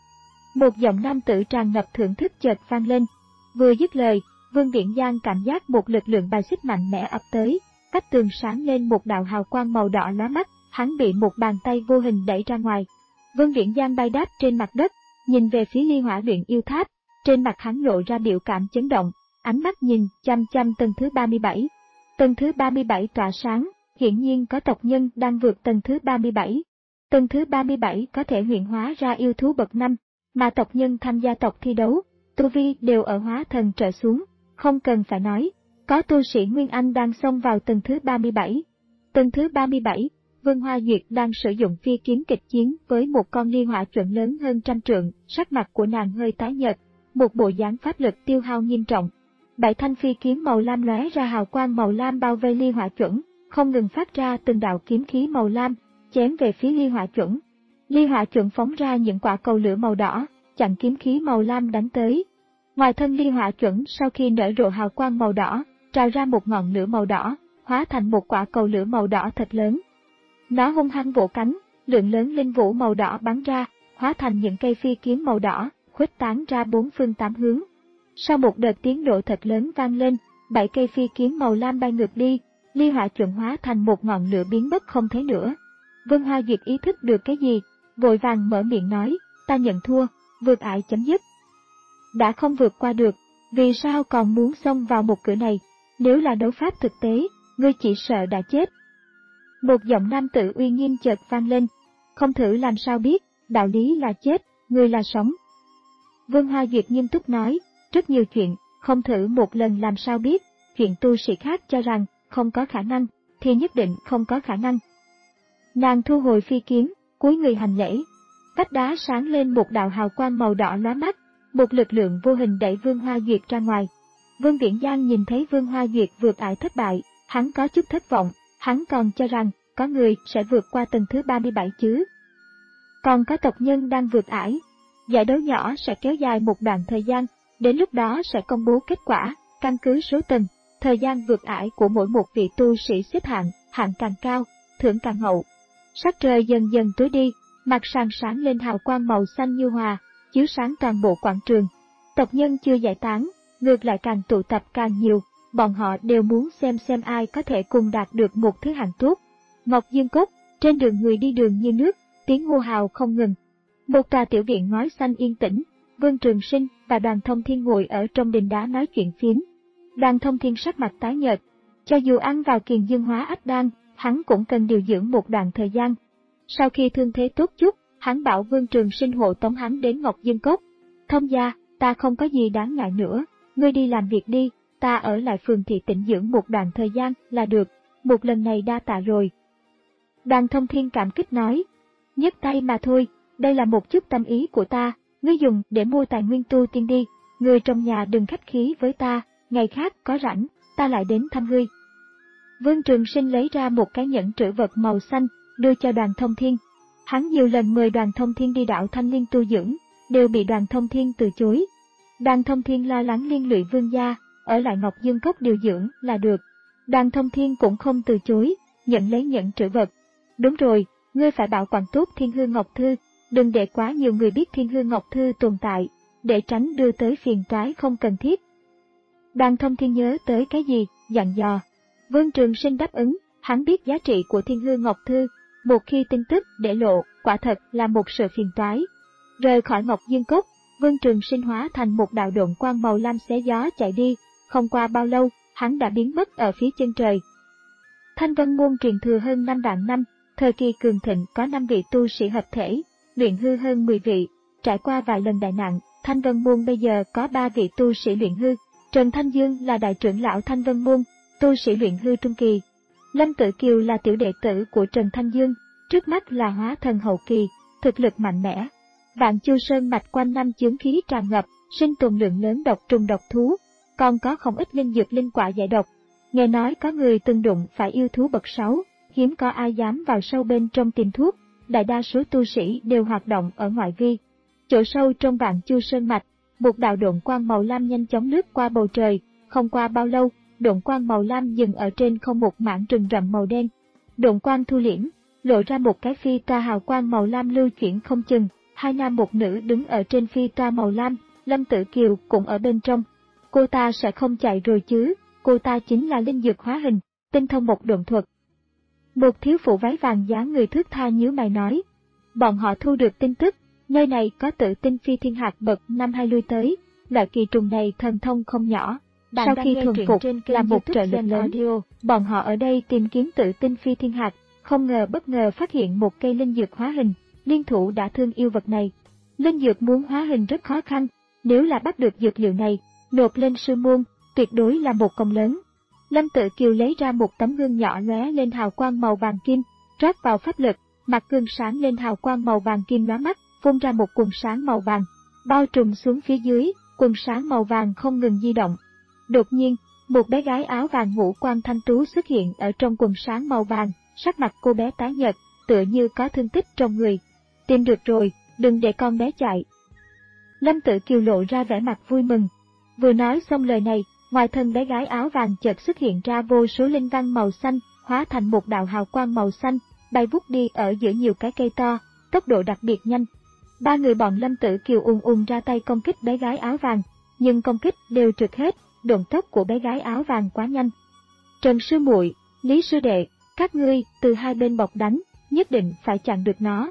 Một giọng nam tử tràn ngập thưởng thức chợt vang lên. Vừa dứt lời, Vương Điển Giang cảm giác một lực lượng bài xích mạnh mẽ ập tới, cách tường sáng lên một đạo hào quang màu đỏ lóa mắt, hắn bị một bàn tay vô hình đẩy ra ngoài. Vương Điển Giang bay đáp trên mặt đất, nhìn về phía Ly Hỏa Luyện Yêu Tháp, trên mặt hắn lộ ra biểu cảm chấn động, ánh mắt nhìn chăm chăm tầng thứ ba mươi bảy. Tầng thứ ba mươi bảy tỏa sáng, hiển nhiên có tộc nhân đang vượt tầng thứ ba mươi bảy. Tầng thứ ba mươi bảy có thể luyện hóa ra yêu thú bậc năm, mà tộc nhân tham gia tộc thi đấu, tu vi đều ở hóa thần trở xuống, không cần phải nói, có tu sĩ Nguyên Anh đang xông vào tầng thứ ba mươi bảy. Tầng thứ ba mươi bảy, Vương Hoa Duyệt đang sử dụng phi kiếm kịch chiến với một con ly hỏa chuẩn lớn hơn trăm trượng, sắc mặt của nàng hơi tái nhợt, một bộ dáng pháp lực tiêu hao nghiêm trọng. Bảy thanh phi kiếm màu lam lóe ra hào quang màu lam bao vây ly hỏa chuẩn, không ngừng phát ra từng đạo kiếm khí màu lam, chém về phía ly hỏa chuẩn. Ly hỏa chuẩn phóng ra những quả cầu lửa màu đỏ, chặn kiếm khí màu lam đánh tới. Ngoài thân ly hỏa chuẩn sau khi nở rộ hào quang màu đỏ, trào ra một ngọn lửa màu đỏ, hóa thành một quả cầu lửa màu đỏ thật lớn. Nó hung hăng vỗ cánh, lượng lớn linh vũ màu đỏ bắn ra, hóa thành những cây phi kiếm màu đỏ, khuếch tán ra bốn phương tám hướng. Sau một đợt tiếng nổ thật lớn vang lên, bảy cây phi kiếm màu lam bay ngược đi, ly hỏa chuẩn hóa thành một ngọn lửa biến mất không thấy nữa. Vương Hoa Duyệt ý thức được cái gì, vội vàng mở miệng nói, ta nhận thua, vượt ải chấm dứt. Đã không vượt qua được, vì sao còn muốn xông vào một cửa này, nếu là đấu pháp thực tế, ngươi chỉ sợ đã chết. Một giọng nam tử uy nghiêm chợt vang lên, không thử làm sao biết, đạo lý là chết, ngươi là sống. Vương Hoa Duyệt nghiêm túc nói, rất nhiều chuyện, không thử một lần làm sao biết, chuyện tu sĩ khác cho rằng không có khả năng, thì nhất định không có khả năng. Nàng thu hồi phi kiếm, cúi người hành lễ. Vách đá sáng lên một đạo hào quang màu đỏ lóa mắt, một lực lượng vô hình đẩy Vương Hoa Duyệt ra ngoài. Vương Viễn Giang nhìn thấy Vương Hoa Duyệt vượt ải thất bại, hắn có chút thất vọng, hắn còn cho rằng có người sẽ vượt qua tầng thứ ba mươi bảy chứ. Còn có tộc nhân đang vượt ải. Giải đấu nhỏ sẽ kéo dài một đoạn thời gian, đến lúc đó sẽ công bố kết quả, căn cứ số tầng, thời gian vượt ải của mỗi một vị tu sĩ xếp hạng, hạng càng cao, thưởng càng hậu. Sắc trời dần dần tối đi, mặt sàn sáng lên hào quang màu xanh như hòa, chiếu sáng toàn bộ quảng trường. Tộc nhân chưa giải tán, ngược lại càng tụ tập càng nhiều, bọn họ đều muốn xem xem ai có thể cùng đạt được một thứ hạng tốt. Ngọc Dương Cốc, trên đường người đi đường như nước, tiếng hô hào không ngừng. Một tòa tiểu viện ngói xanh yên tĩnh, Vương Trường Sinh và Đoàn Thông Thiên ngồi ở trong đình đá nói chuyện phiếm. Đoàn Thông Thiên sắc mặt tái nhợt, cho dù ăn vào kiền dương hóa ách đan, hắn cũng cần điều dưỡng một đoạn thời gian. Sau khi thương thế tốt chút, hắn bảo Vương Trường Sinh hộ tống hắn đến Ngọc Dương Cốc. Thông gia, ta không có gì đáng ngại nữa, ngươi đi làm việc đi, ta ở lại phường thị tĩnh dưỡng một đoạn thời gian là được, một lần này đa tạ rồi. Đoàn Thông Thiên cảm kích nói, nhấc tay mà thôi, đây là một chút tâm ý của ta, ngươi dùng để mua tài nguyên tu tiên đi, ngươi trong nhà đừng khách khí với ta, ngày khác có rảnh, ta lại đến thăm ngươi. Vương Trường Sinh lấy ra một cái nhẫn trữ vật màu xanh, đưa cho Đoàn Thông Thiên. Hắn nhiều lần mời Đoàn Thông Thiên đi đảo Thanh Liên tu dưỡng, đều bị Đoàn Thông Thiên từ chối. Đoàn Thông Thiên lo lắng liên lụy Vương gia, ở lại Ngọc Dương Cốc điều dưỡng là được. Đoàn Thông Thiên cũng không từ chối, nhận lấy nhẫn trữ vật. Đúng rồi, ngươi phải bảo quản tốt Thiên Hương Ngọc Thư, đừng để quá nhiều người biết Thiên Hương Ngọc Thư tồn tại, để tránh đưa tới phiền toái không cần thiết. Đoàn Thông Thiên nhớ tới cái gì, dặn dò. Vương Trường Sinh đáp ứng, hắn biết giá trị của Thiên Hương Ngọc Thư, một khi tin tức để lộ, quả thật là một sự phiền toái. Rời khỏi Ngọc Dương Cốc, Vương Trường Sinh hóa thành một đạo độn quang màu lam xé gió chạy đi, không qua bao lâu, hắn đã biến mất ở phía chân trời. Thanh Vân Môn truyền thừa hơn năm vạn năm, thời kỳ cường thịnh có năm vị tu sĩ hợp thể, luyện hư hơn mười vị, trải qua vài lần đại nạn, Thanh Vân Môn bây giờ có ba vị tu sĩ luyện hư. Trần Thanh Dương là đại trưởng lão Thanh Vân Môn, tu sĩ luyện hư trung kỳ. Lâm Tử Kiều là tiểu đệ tử của Trần Thanh Dương, trước mắt là hóa thần hậu kỳ, thực lực mạnh mẽ. Vạn Chu Sơn mạch quanh năm chướng khí tràn ngập, sinh tồn lượng lớn độc trùng độc thú, còn có không ít linh dược linh quả giải độc. Nghe nói có người từng đụng phải yêu thú bậc sáu, hiếm có ai dám vào sâu bên trong tìm thuốc, đại đa số tu sĩ đều hoạt động ở ngoại vi. Chỗ sâu trong Vạn Chu Sơn mạch, một đạo độn quang màu lam nhanh chóng lướt qua bầu trời, không qua bao lâu, độn quang màu lam dừng ở trên không một mảng rừng rậm màu đen. Độn quang thu liễm, lộ ra một cái phi toa hào quang màu lam lưu chuyển không chừng, hai nam một nữ đứng ở trên phi toa màu lam, Lâm Tử Kiều cũng ở bên trong. Cô ta sẽ không chạy rồi chứ, cô ta chính là linh dược hóa hình, tinh thông một độn thuật. Một thiếu phụ váy vàng dáng người thướt tha nhíu mày nói, bọn họ thu được tin tức, nơi này có tự tin phi thiên hạt bậc năm hai lui tới, loại kỳ trùng này thần thông không nhỏ. Bạn Sau đang khi nghe thuần truyện phục trên kênh là một YouTube trợ lực Gen lớn, Audio. bọn họ ở đây tìm kiếm tự tinh phi thiên hạt, không ngờ bất ngờ phát hiện một cây linh dược hóa hình, liên thủ đã thương yêu vật này. Linh dược muốn hóa hình rất khó khăn, nếu là bắt được dược liệu này, nộp lên sư môn, tuyệt đối là một công lớn. Lâm Tự Kiều lấy ra một tấm gương nhỏ lóe lên hào quang màu vàng kim, rót vào pháp lực, mặt gương sáng lên hào quang màu vàng kim lóa mắt, phun ra một quần sáng màu vàng, bao trùm xuống phía dưới, quần sáng màu vàng không ngừng di động. Đột nhiên, một bé gái áo vàng ngũ quan thanh tú xuất hiện ở trong quần sáng màu vàng, sắc mặt cô bé tái nhợt, tựa như có thương tích trong người. Tìm được rồi, đừng để con bé chạy. Lâm Tự Kiều lộ ra vẻ mặt vui mừng. Vừa nói xong lời này, ngoài thân bé gái áo vàng chợt xuất hiện ra vô số linh văn màu xanh, hóa thành một đạo hào quang màu xanh, bay vút đi ở giữa nhiều cái cây to, tốc độ đặc biệt nhanh. Ba người bọn Lâm Tự Kiều ùn ùn ra tay công kích bé gái áo vàng, nhưng công kích đều trượt hết, động tốc của bé gái áo vàng quá nhanh. Trần sư muội, Lý sư đệ, các ngươi từ hai bên bọc đánh, nhất định phải chặn được nó.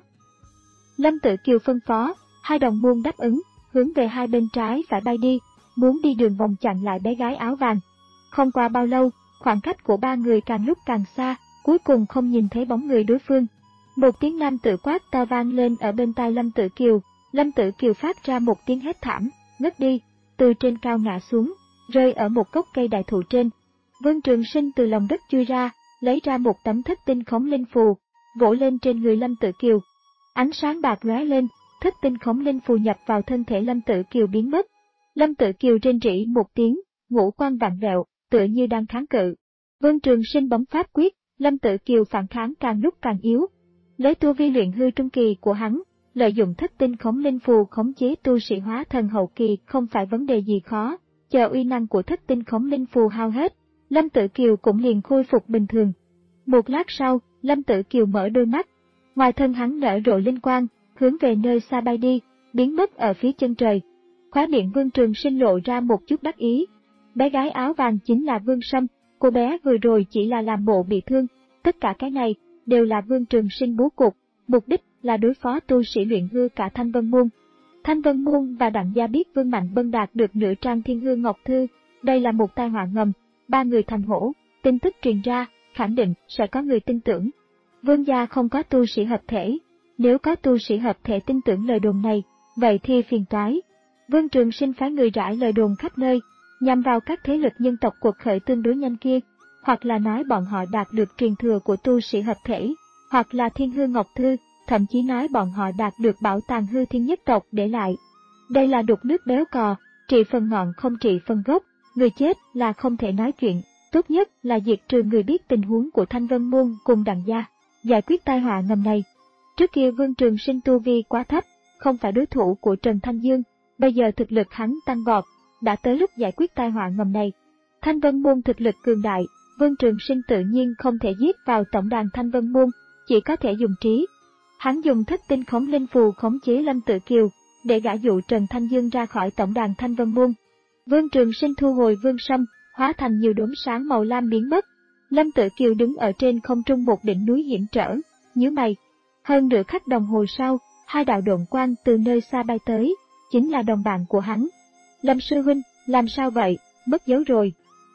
Lâm Tự Kiều phân phó, hai đồng môn đáp ứng, hướng về hai bên trái phải bay đi, muốn đi đường vòng chặn lại bé gái áo vàng. Không qua bao lâu, khoảng cách của ba người càng lúc càng xa, cuối cùng không nhìn thấy bóng người đối phương. Một tiếng nam tự quát to vang lên ở bên tai Lâm Tự Kiều, Lâm Tự Kiều phát ra một tiếng hét thảm, ngất đi, từ trên cao ngã xuống, rơi ở một gốc cây đại thụ trên. Vương Trường Sinh từ lòng đất chui ra, lấy ra một tấm thất tinh khống linh phù, vỗ lên trên người Lâm Tự Kiều. Ánh sáng bạc lóe lên, thất tinh khống linh phù nhập vào thân thể Lâm Tự Kiều biến mất. Lâm Tự Kiều rên rỉ một tiếng, ngũ quan vặn vẹo, tựa như đang kháng cự. Vương Trường Sinh bấm pháp quyết, Lâm Tự Kiều phản kháng càng lúc càng yếu. Lấy tu vi luyện hư trung kỳ của hắn, lợi dụng thất tinh khống linh phù khống chế tu sĩ hóa thần hậu kỳ không phải vấn đề gì khó. Chờ uy năng của thất tinh khống linh phù hao hết, Lâm Tự Kiều cũng liền khôi phục bình thường. Một lát sau, Lâm Tự Kiều mở đôi mắt, ngoài thân hắn nở rộ linh quang, hướng về nơi xa bay đi, biến mất ở phía chân trời. Khóe miệng Vương Trường Sinh lộ ra một chút đắc ý. Bé gái áo vàng chính là Vương Sâm, cô bé vừa rồi chỉ là làm bộ bị thương, tất cả cái này đều là Vương Trường Sinh bố cục, mục đích là đối phó tu sĩ luyện hư cả Thanh Vân Môn. Thanh Vân Môn và Đặng gia biết Vương Mạnh Bân đạt được nửa trang Thiên Hương Ngọc Thư, đây là một tai họa ngầm, ba người thành hổ, tin tức truyền ra, khẳng định sẽ có người tin tưởng. Vương gia không có tu sĩ hợp thể, nếu có tu sĩ hợp thể tin tưởng lời đồn này, vậy thì phiền toái. Vương Trường Sinh phái người rải lời đồn khắp nơi, nhằm vào các thế lực nhân tộc cuộc khởi tương đối nhanh kia, hoặc là nói bọn họ đạt được truyền thừa của tu sĩ hợp thể, hoặc là Thiên Hương Ngọc Thư, thậm chí nói bọn họ đạt được bảo tàng hư thiên nhất tộc để lại. Đây là đục nước béo cò, trị phần ngọn không trị phần gốc, người chết là không thể nói chuyện, tốt nhất là diệt trừ người biết tình huống của Thanh Vân Môn cùng Đặng gia, giải quyết tai họa ngầm này. Trước kia Vương Trường Sinh tu vi quá thấp, không phải đối thủ của Trần Thanh Dương, bây giờ thực lực hắn tăng vọt, đã tới lúc giải quyết tai họa ngầm này. Thanh Vân Môn thực lực cường đại, Vương Trường Sinh tự nhiên không thể giết vào tổng đàn Thanh Vân Môn, chỉ có thể dùng trí. Hắn dùng thất tinh khống linh phù khống chế Lâm Tự Kiều, để gả dụ Trần Thanh Dương ra khỏi tổng đàn Thanh Vân Môn. Vương Trường Sinh thu hồi Vương Sâm, hóa thành nhiều đốm sáng màu lam biến mất. Lâm Tự Kiều đứng ở trên không trung một đỉnh núi hiểm trở, nhíu mày. Hơn nửa khắc đồng hồ sau, hai đạo độn quang từ nơi xa bay tới, chính là đồng bạn của hắn. Lâm sư huynh, làm sao vậy, mất dấu rồi.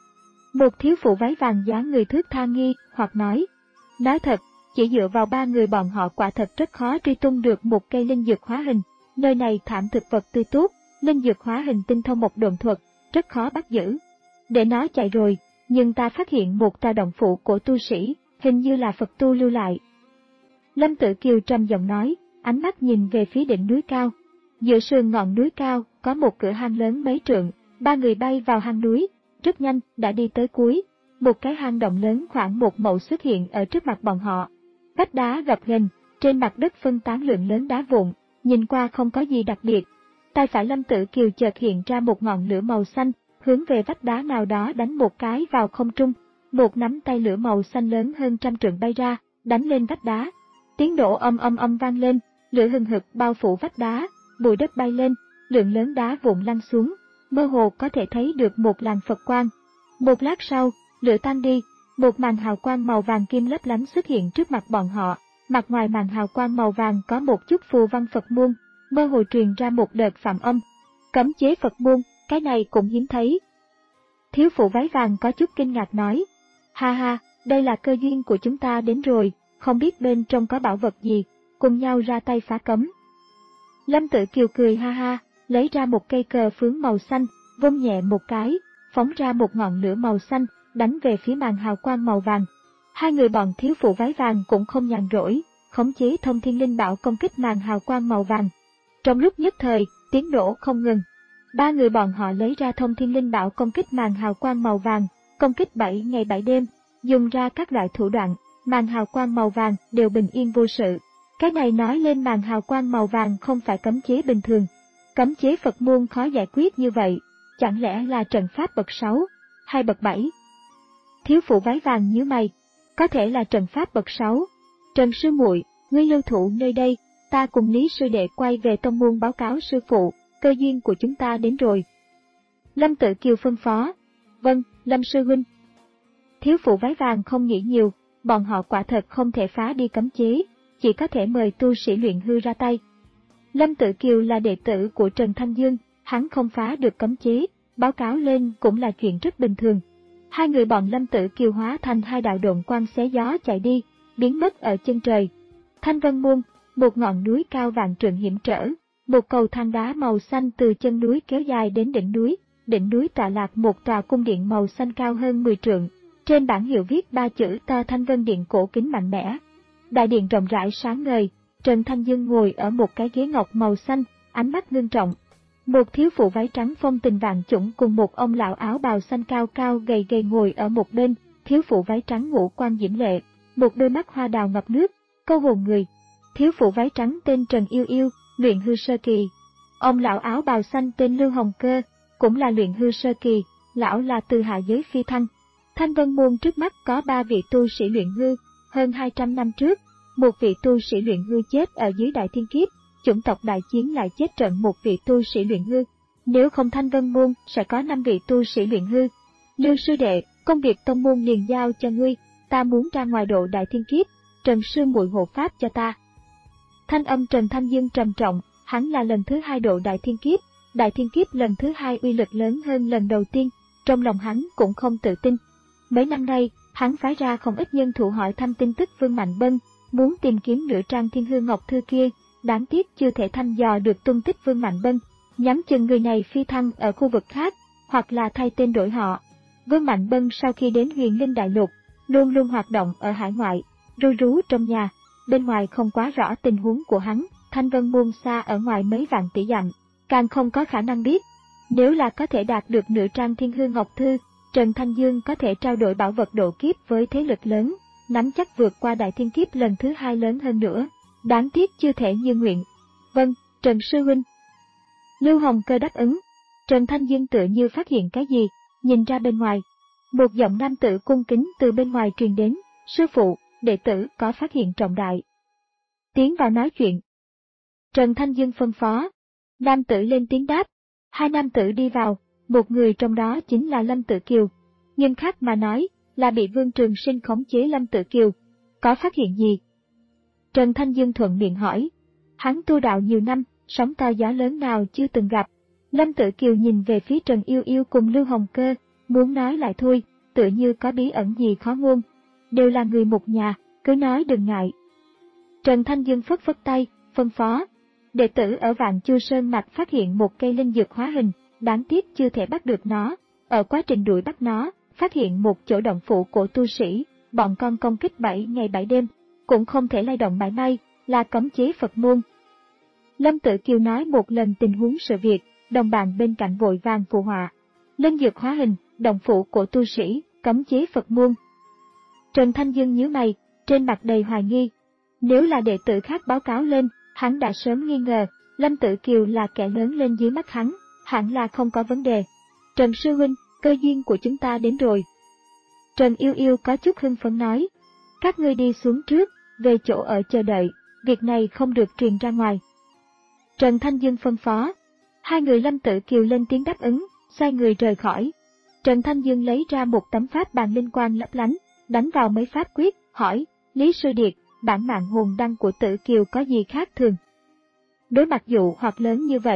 Một thiếu phụ váy vàng dáng người thước tha nghi, hoặc nói. Nói thật, chỉ dựa vào ba người bọn họ quả thật rất khó truy tung được một cây linh dược hóa hình. Nơi này thảm thực vật tươi tốt, linh dược hóa hình tinh thông một độn thuật, rất khó bắt giữ. Để nó chạy rồi, nhưng ta phát hiện một tà động phụ của tu sĩ, hình như là Phật tu lưu lại. Lâm Tự Kiều trầm giọng nói, ánh mắt nhìn về phía đỉnh núi cao. Giữa sườn ngọn núi cao, có một cửa hang lớn mấy trượng, ba người bay vào hang núi, rất nhanh, đã đi tới cuối. Một cái hang động lớn khoảng một mẫu xuất hiện ở trước mặt bọn họ. Vách đá gập ghềnh, trên mặt đất phân tán lượng lớn đá vụn, nhìn qua không có gì đặc biệt. Tay phải Lâm Tự Kiều chợt hiện ra một ngọn lửa màu xanh, hướng về vách đá nào đó đánh một cái vào không trung. Một nắm tay lửa màu xanh lớn hơn trăm trượng bay ra, đánh lên vách đá. Tiếng nổ âm âm âm vang lên, lửa hừng hực bao phủ vách đá, bụi đất bay lên, lượng lớn đá vụn lăn xuống, mơ hồ có thể thấy được một làn Phật quang. Một lát sau, lửa tan đi, một màn hào quang màu vàng kim lấp lánh xuất hiện trước mặt bọn họ. Mặt ngoài màn hào quang màu vàng có một chút phù văn Phật môn, mơ hồ truyền ra một đợt phạm âm. Cấm chế Phật môn, cái này cũng hiếm thấy. Thiếu phụ váy vàng có chút kinh ngạc nói. Ha ha, đây là cơ duyên của chúng ta đến rồi, không biết bên trong có bảo vật gì, cùng nhau ra tay phá cấm. Lâm Tử Kiều cười ha ha, lấy ra một cây cờ phướng màu xanh, vung nhẹ một cái, phóng ra một ngọn lửa màu xanh, đánh về phía màn hào quang màu vàng. Hai người bọn thiếu phụ váy vàng cũng không nhàn rỗi, khống chế thông thiên linh bảo công kích màn hào quang màu vàng. Trong lúc nhất thời, tiếng nổ không ngừng. Ba người bọn họ lấy ra thông thiên linh bảo công kích màn hào quang màu vàng, công kích bảy ngày bảy đêm, dùng ra các loại thủ đoạn, màn hào quang màu vàng đều bình yên vô sự. Cái này nói lên màn hào quang màu vàng không phải cấm chế bình thường. Cấm chế Phật môn khó giải quyết như vậy, chẳng lẽ là trận pháp bậc sáu, hay bậc bảy? Thiếu phụ váy vàng nhíu mày, có thể là trận pháp bậc sáu. Trần sư muội, ngươi lưu thủ nơi đây, ta cùng Lý sư đệ quay về tông môn báo cáo sư phụ, cơ duyên của chúng ta đến rồi. Lâm Tử Kiều phân phó. Vâng, Lâm sư huynh. Thiếu phụ váy vàng không nghĩ nhiều, bọn họ quả thật không thể phá đi cấm chế, chỉ có thể mời tu sĩ luyện hư ra tay. Lâm Tử Kiều là đệ tử của Trần Thanh Dương, hắn không phá được cấm chế, báo cáo lên cũng là chuyện rất bình thường. Hai người bọn Lâm Tử Kiều hóa thành hai đạo độn quang xé gió chạy đi, biến mất ở chân trời. Thanh Vân Môn, một ngọn núi cao vạn trượng hiểm trở, một cầu thang đá màu xanh từ chân núi kéo dài đến đỉnh núi, đỉnh núi tọa lạc một tòa cung điện màu xanh cao hơn mười trượng, trên bảng hiệu viết ba chữ to Thanh Vân Điện cổ kính mạnh mẽ. Đại điện rộng rãi sáng ngời, Trần Thanh Dương ngồi ở một cái ghế ngọc màu xanh, ánh mắt ngưng trọng. Một thiếu phụ váy trắng phong tình vạn chủng cùng một ông lão áo bào xanh cao cao gầy gầy ngồi ở một bên, thiếu phụ váy trắng ngũ quan diễm lệ, một đôi mắt hoa đào ngập nước, câu hồn người. Thiếu phụ váy trắng tên Trần Yêu Yêu, luyện hư sơ kỳ. Ông lão áo bào xanh tên Lưu Hồng Cơ, cũng là luyện hư sơ kỳ, lão là từ hạ giới phi thăng. Thanh Vân Môn trước mắt có ba vị tu sĩ luyện hư, hơn hai trăm năm trước, một vị tu sĩ luyện hư chết ở dưới Đại Thiên Kiếp, chủng tộc đại chiến lại chết trận một vị tu sĩ luyện hư. Nếu không Thanh Vân Môn sẽ có năm vị tu sĩ luyện hư. Lưu sư đệ, công việc tông môn liền giao cho ngươi, ta muốn ra ngoài độ Đại Thiên Kiếp, Trần sư muội hộ pháp cho ta. Thanh âm Trần Thanh Dương trầm trọng, hắn là lần thứ hai độ Đại Thiên Kiếp, Đại Thiên Kiếp lần thứ hai uy lực lớn hơn lần đầu tiên, trong lòng hắn cũng không tự tin. Mấy năm nay, hắn phái ra không ít nhân thủ hỏi thăm tin tức Vương Mạnh Bân, muốn tìm kiếm nửa trang Thiên Hư Ngọc Thư kia, đáng tiếc chưa thể thăm dò được tung tích Vương Mạnh Bân, nhắm chừng người này phi thăng ở khu vực khác, hoặc là thay tên đổi họ. Vương Mạnh Bân sau khi đến Huyền Linh Đại Lục, luôn luôn hoạt động ở hải ngoại, ru rú trong nhà, bên ngoài không quá rõ tình huống của hắn, Thanh Vân Môn xa ở ngoài mấy vạn tỷ dặm, càng không có khả năng biết. Nếu là có thể đạt được nửa trang Thiên Hư Ngọc Thư, Trần Thanh Dương có thể trao đổi bảo vật độ kiếp với thế lực lớn, nắm chắc vượt qua Đại Thiên Kiếp lần thứ hai lớn hơn nữa. Đáng tiếc chưa thể như nguyện. Vâng, Trần sư huynh. Lưu Hồng Cơ đáp ứng. Trần Thanh Dương tựa như phát hiện cái gì, nhìn ra bên ngoài. Một giọng nam tử cung kính từ bên ngoài truyền đến, sư phụ, đệ tử có phát hiện trọng đại. Tiến vào nói chuyện. Trần Thanh Dương phân phó. Nam tử lên tiếng đáp. Hai nam tử đi vào, một người trong đó chính là Lâm Tử Kiều. Nhưng khác mà nói, là bị Vương Trường Sinh khống chế Lâm Tử Kiều. Có phát hiện gì? Trần Thanh Dương thuận miệng hỏi. Hắn tu đạo nhiều năm, sóng to gió lớn nào chưa từng gặp. Lâm Tử Kiều nhìn về phía Trần Yêu Yêu cùng Lưu Hồng Cơ, muốn nói lại thôi, tựa như có bí ẩn gì khó ngôn. Đều là người một nhà, cứ nói đừng ngại. Trần Thanh Dương phất phất tay, phân phó. Đệ tử ở Vạn Chu Sơn Mạch phát hiện một cây linh dược hóa hình, đáng tiếc chưa thể bắt được nó. Ở quá trình đuổi bắt nó, phát hiện một chỗ động phủ của tu sĩ, bọn con công kích bảy ngày bảy đêm, cũng không thể lay động mảy may, là cấm chế Phật môn. Lâm Tử Kiều nói một lần tình huống sự việc, đồng bạn bên cạnh vội vàng phụ họa. Linh dược hóa hình, động phủ của tu sĩ, cấm chế Phật môn. Trần Thanh Dương nhíu mày, trên mặt đầy hoài nghi. Nếu là đệ tử khác báo cáo lên, hắn đã sớm nghi ngờ, Lâm Tử Kiều là kẻ lớn lên dưới mắt hắn, hẳn là không có vấn đề. Trần sư huynh, cơ duyên của chúng ta đến rồi. Trần Yêu Yêu có chút hưng phấn nói. Các ngươi đi xuống trước, về chỗ ở chờ đợi, việc này không được truyền ra ngoài. Trần Thanh Dương phân phó. Hai người Lâm Tử Kiều lên tiếng đáp ứng, xoay người rời khỏi. Trần Thanh Dương lấy ra một tấm pháp bàn linh quang lấp lánh, đánh vào mấy pháp quyết, hỏi, Lý Sư Điệt, bản mạng hồn đăng của Tử Kiều có gì khác thường? Đối mặt dụ hoặc lớn như vậy,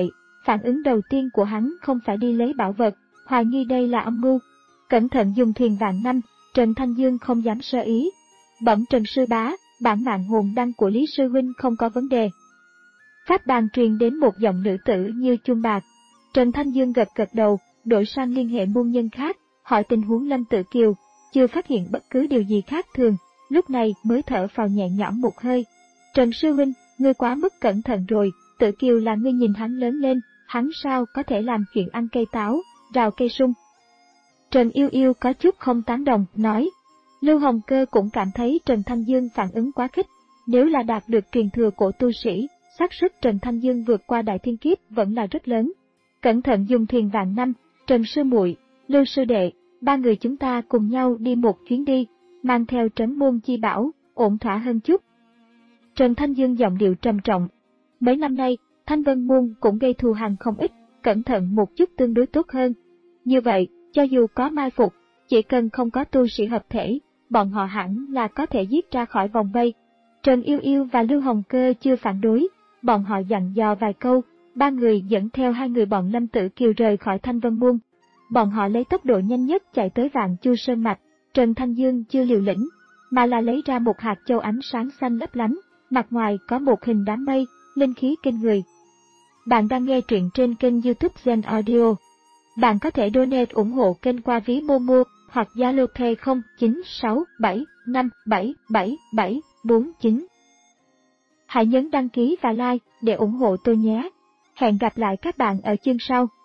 Phản ứng đầu tiên của hắn không phải đi lấy bảo vật, hoài nghi đây là âm mưu. Cẩn thận dùng thuyền vạn năm, Trần Thanh Dương không dám sơ ý. Bẩm Trần sư bá, bản mạng hồn đăng của Lý sư huynh không có vấn đề. Pháp đàn truyền đến một giọng nữ tử như chuông bạc. Trần Thanh Dương gật gật đầu, đổi sang liên hệ môn nhân khác, hỏi tình huống Lâm Tử Kiều, chưa phát hiện bất cứ điều gì khác thường, lúc này mới thở phào nhẹ nhõm một hơi. Trần sư huynh, ngươi quá mức cẩn thận rồi, Tử Kiều là ngươi nhìn hắn lớn lên, hắn sao có thể làm chuyện ăn cây táo, rào cây sung. Trần Yêu Yêu có chút không tán đồng, nói. Lưu Hồng Cơ cũng cảm thấy Trần Thanh Dương phản ứng quá khích, nếu là đạt được truyền thừa của tu sĩ, xác suất Trần Thanh Dương vượt qua đại thiên kiếp vẫn là rất lớn. Cẩn thận dùng thuyền vạn năm, Trần sư muội, Lưu sư đệ, ba người chúng ta cùng nhau đi một chuyến đi, mang theo trấn môn chi bảo, ổn thỏa hơn chút. Trần Thanh Dương giọng điệu trầm trọng. Mấy năm nay, Thanh Vân Môn cũng gây thù hằn không ít, cẩn thận một chút tương đối tốt hơn. Như vậy, cho dù có mai phục, chỉ cần không có tu sĩ hợp thể, bọn họ hẳn là có thể giết ra khỏi vòng vây. Trần Yêu Yêu và Lưu Hồng Cơ chưa phản đối, bọn họ dặn dò vài câu, ba người dẫn theo hai người bọn Lâm Tử Kiều rời khỏi Thanh Vân Môn. Bọn họ lấy tốc độ nhanh nhất chạy tới Vạn Chu Sơn Mạch. Trần Thanh Dương chưa liều lĩnh, mà là lấy ra một hạt châu ánh sáng xanh lấp lánh, mặt ngoài có một hình đám mây, linh khí kinh người. Bạn đang nghe truyện trên kênh YouTube Zen Audio. Bạn có thể donate ủng hộ kênh qua ví Momo hoặc Zalo Pay không chín sáu bảy năm bảy bảy bảy bốn chín. Hãy nhấn đăng ký và like để ủng hộ tôi nhé. Hẹn gặp lại các bạn ở chương sau.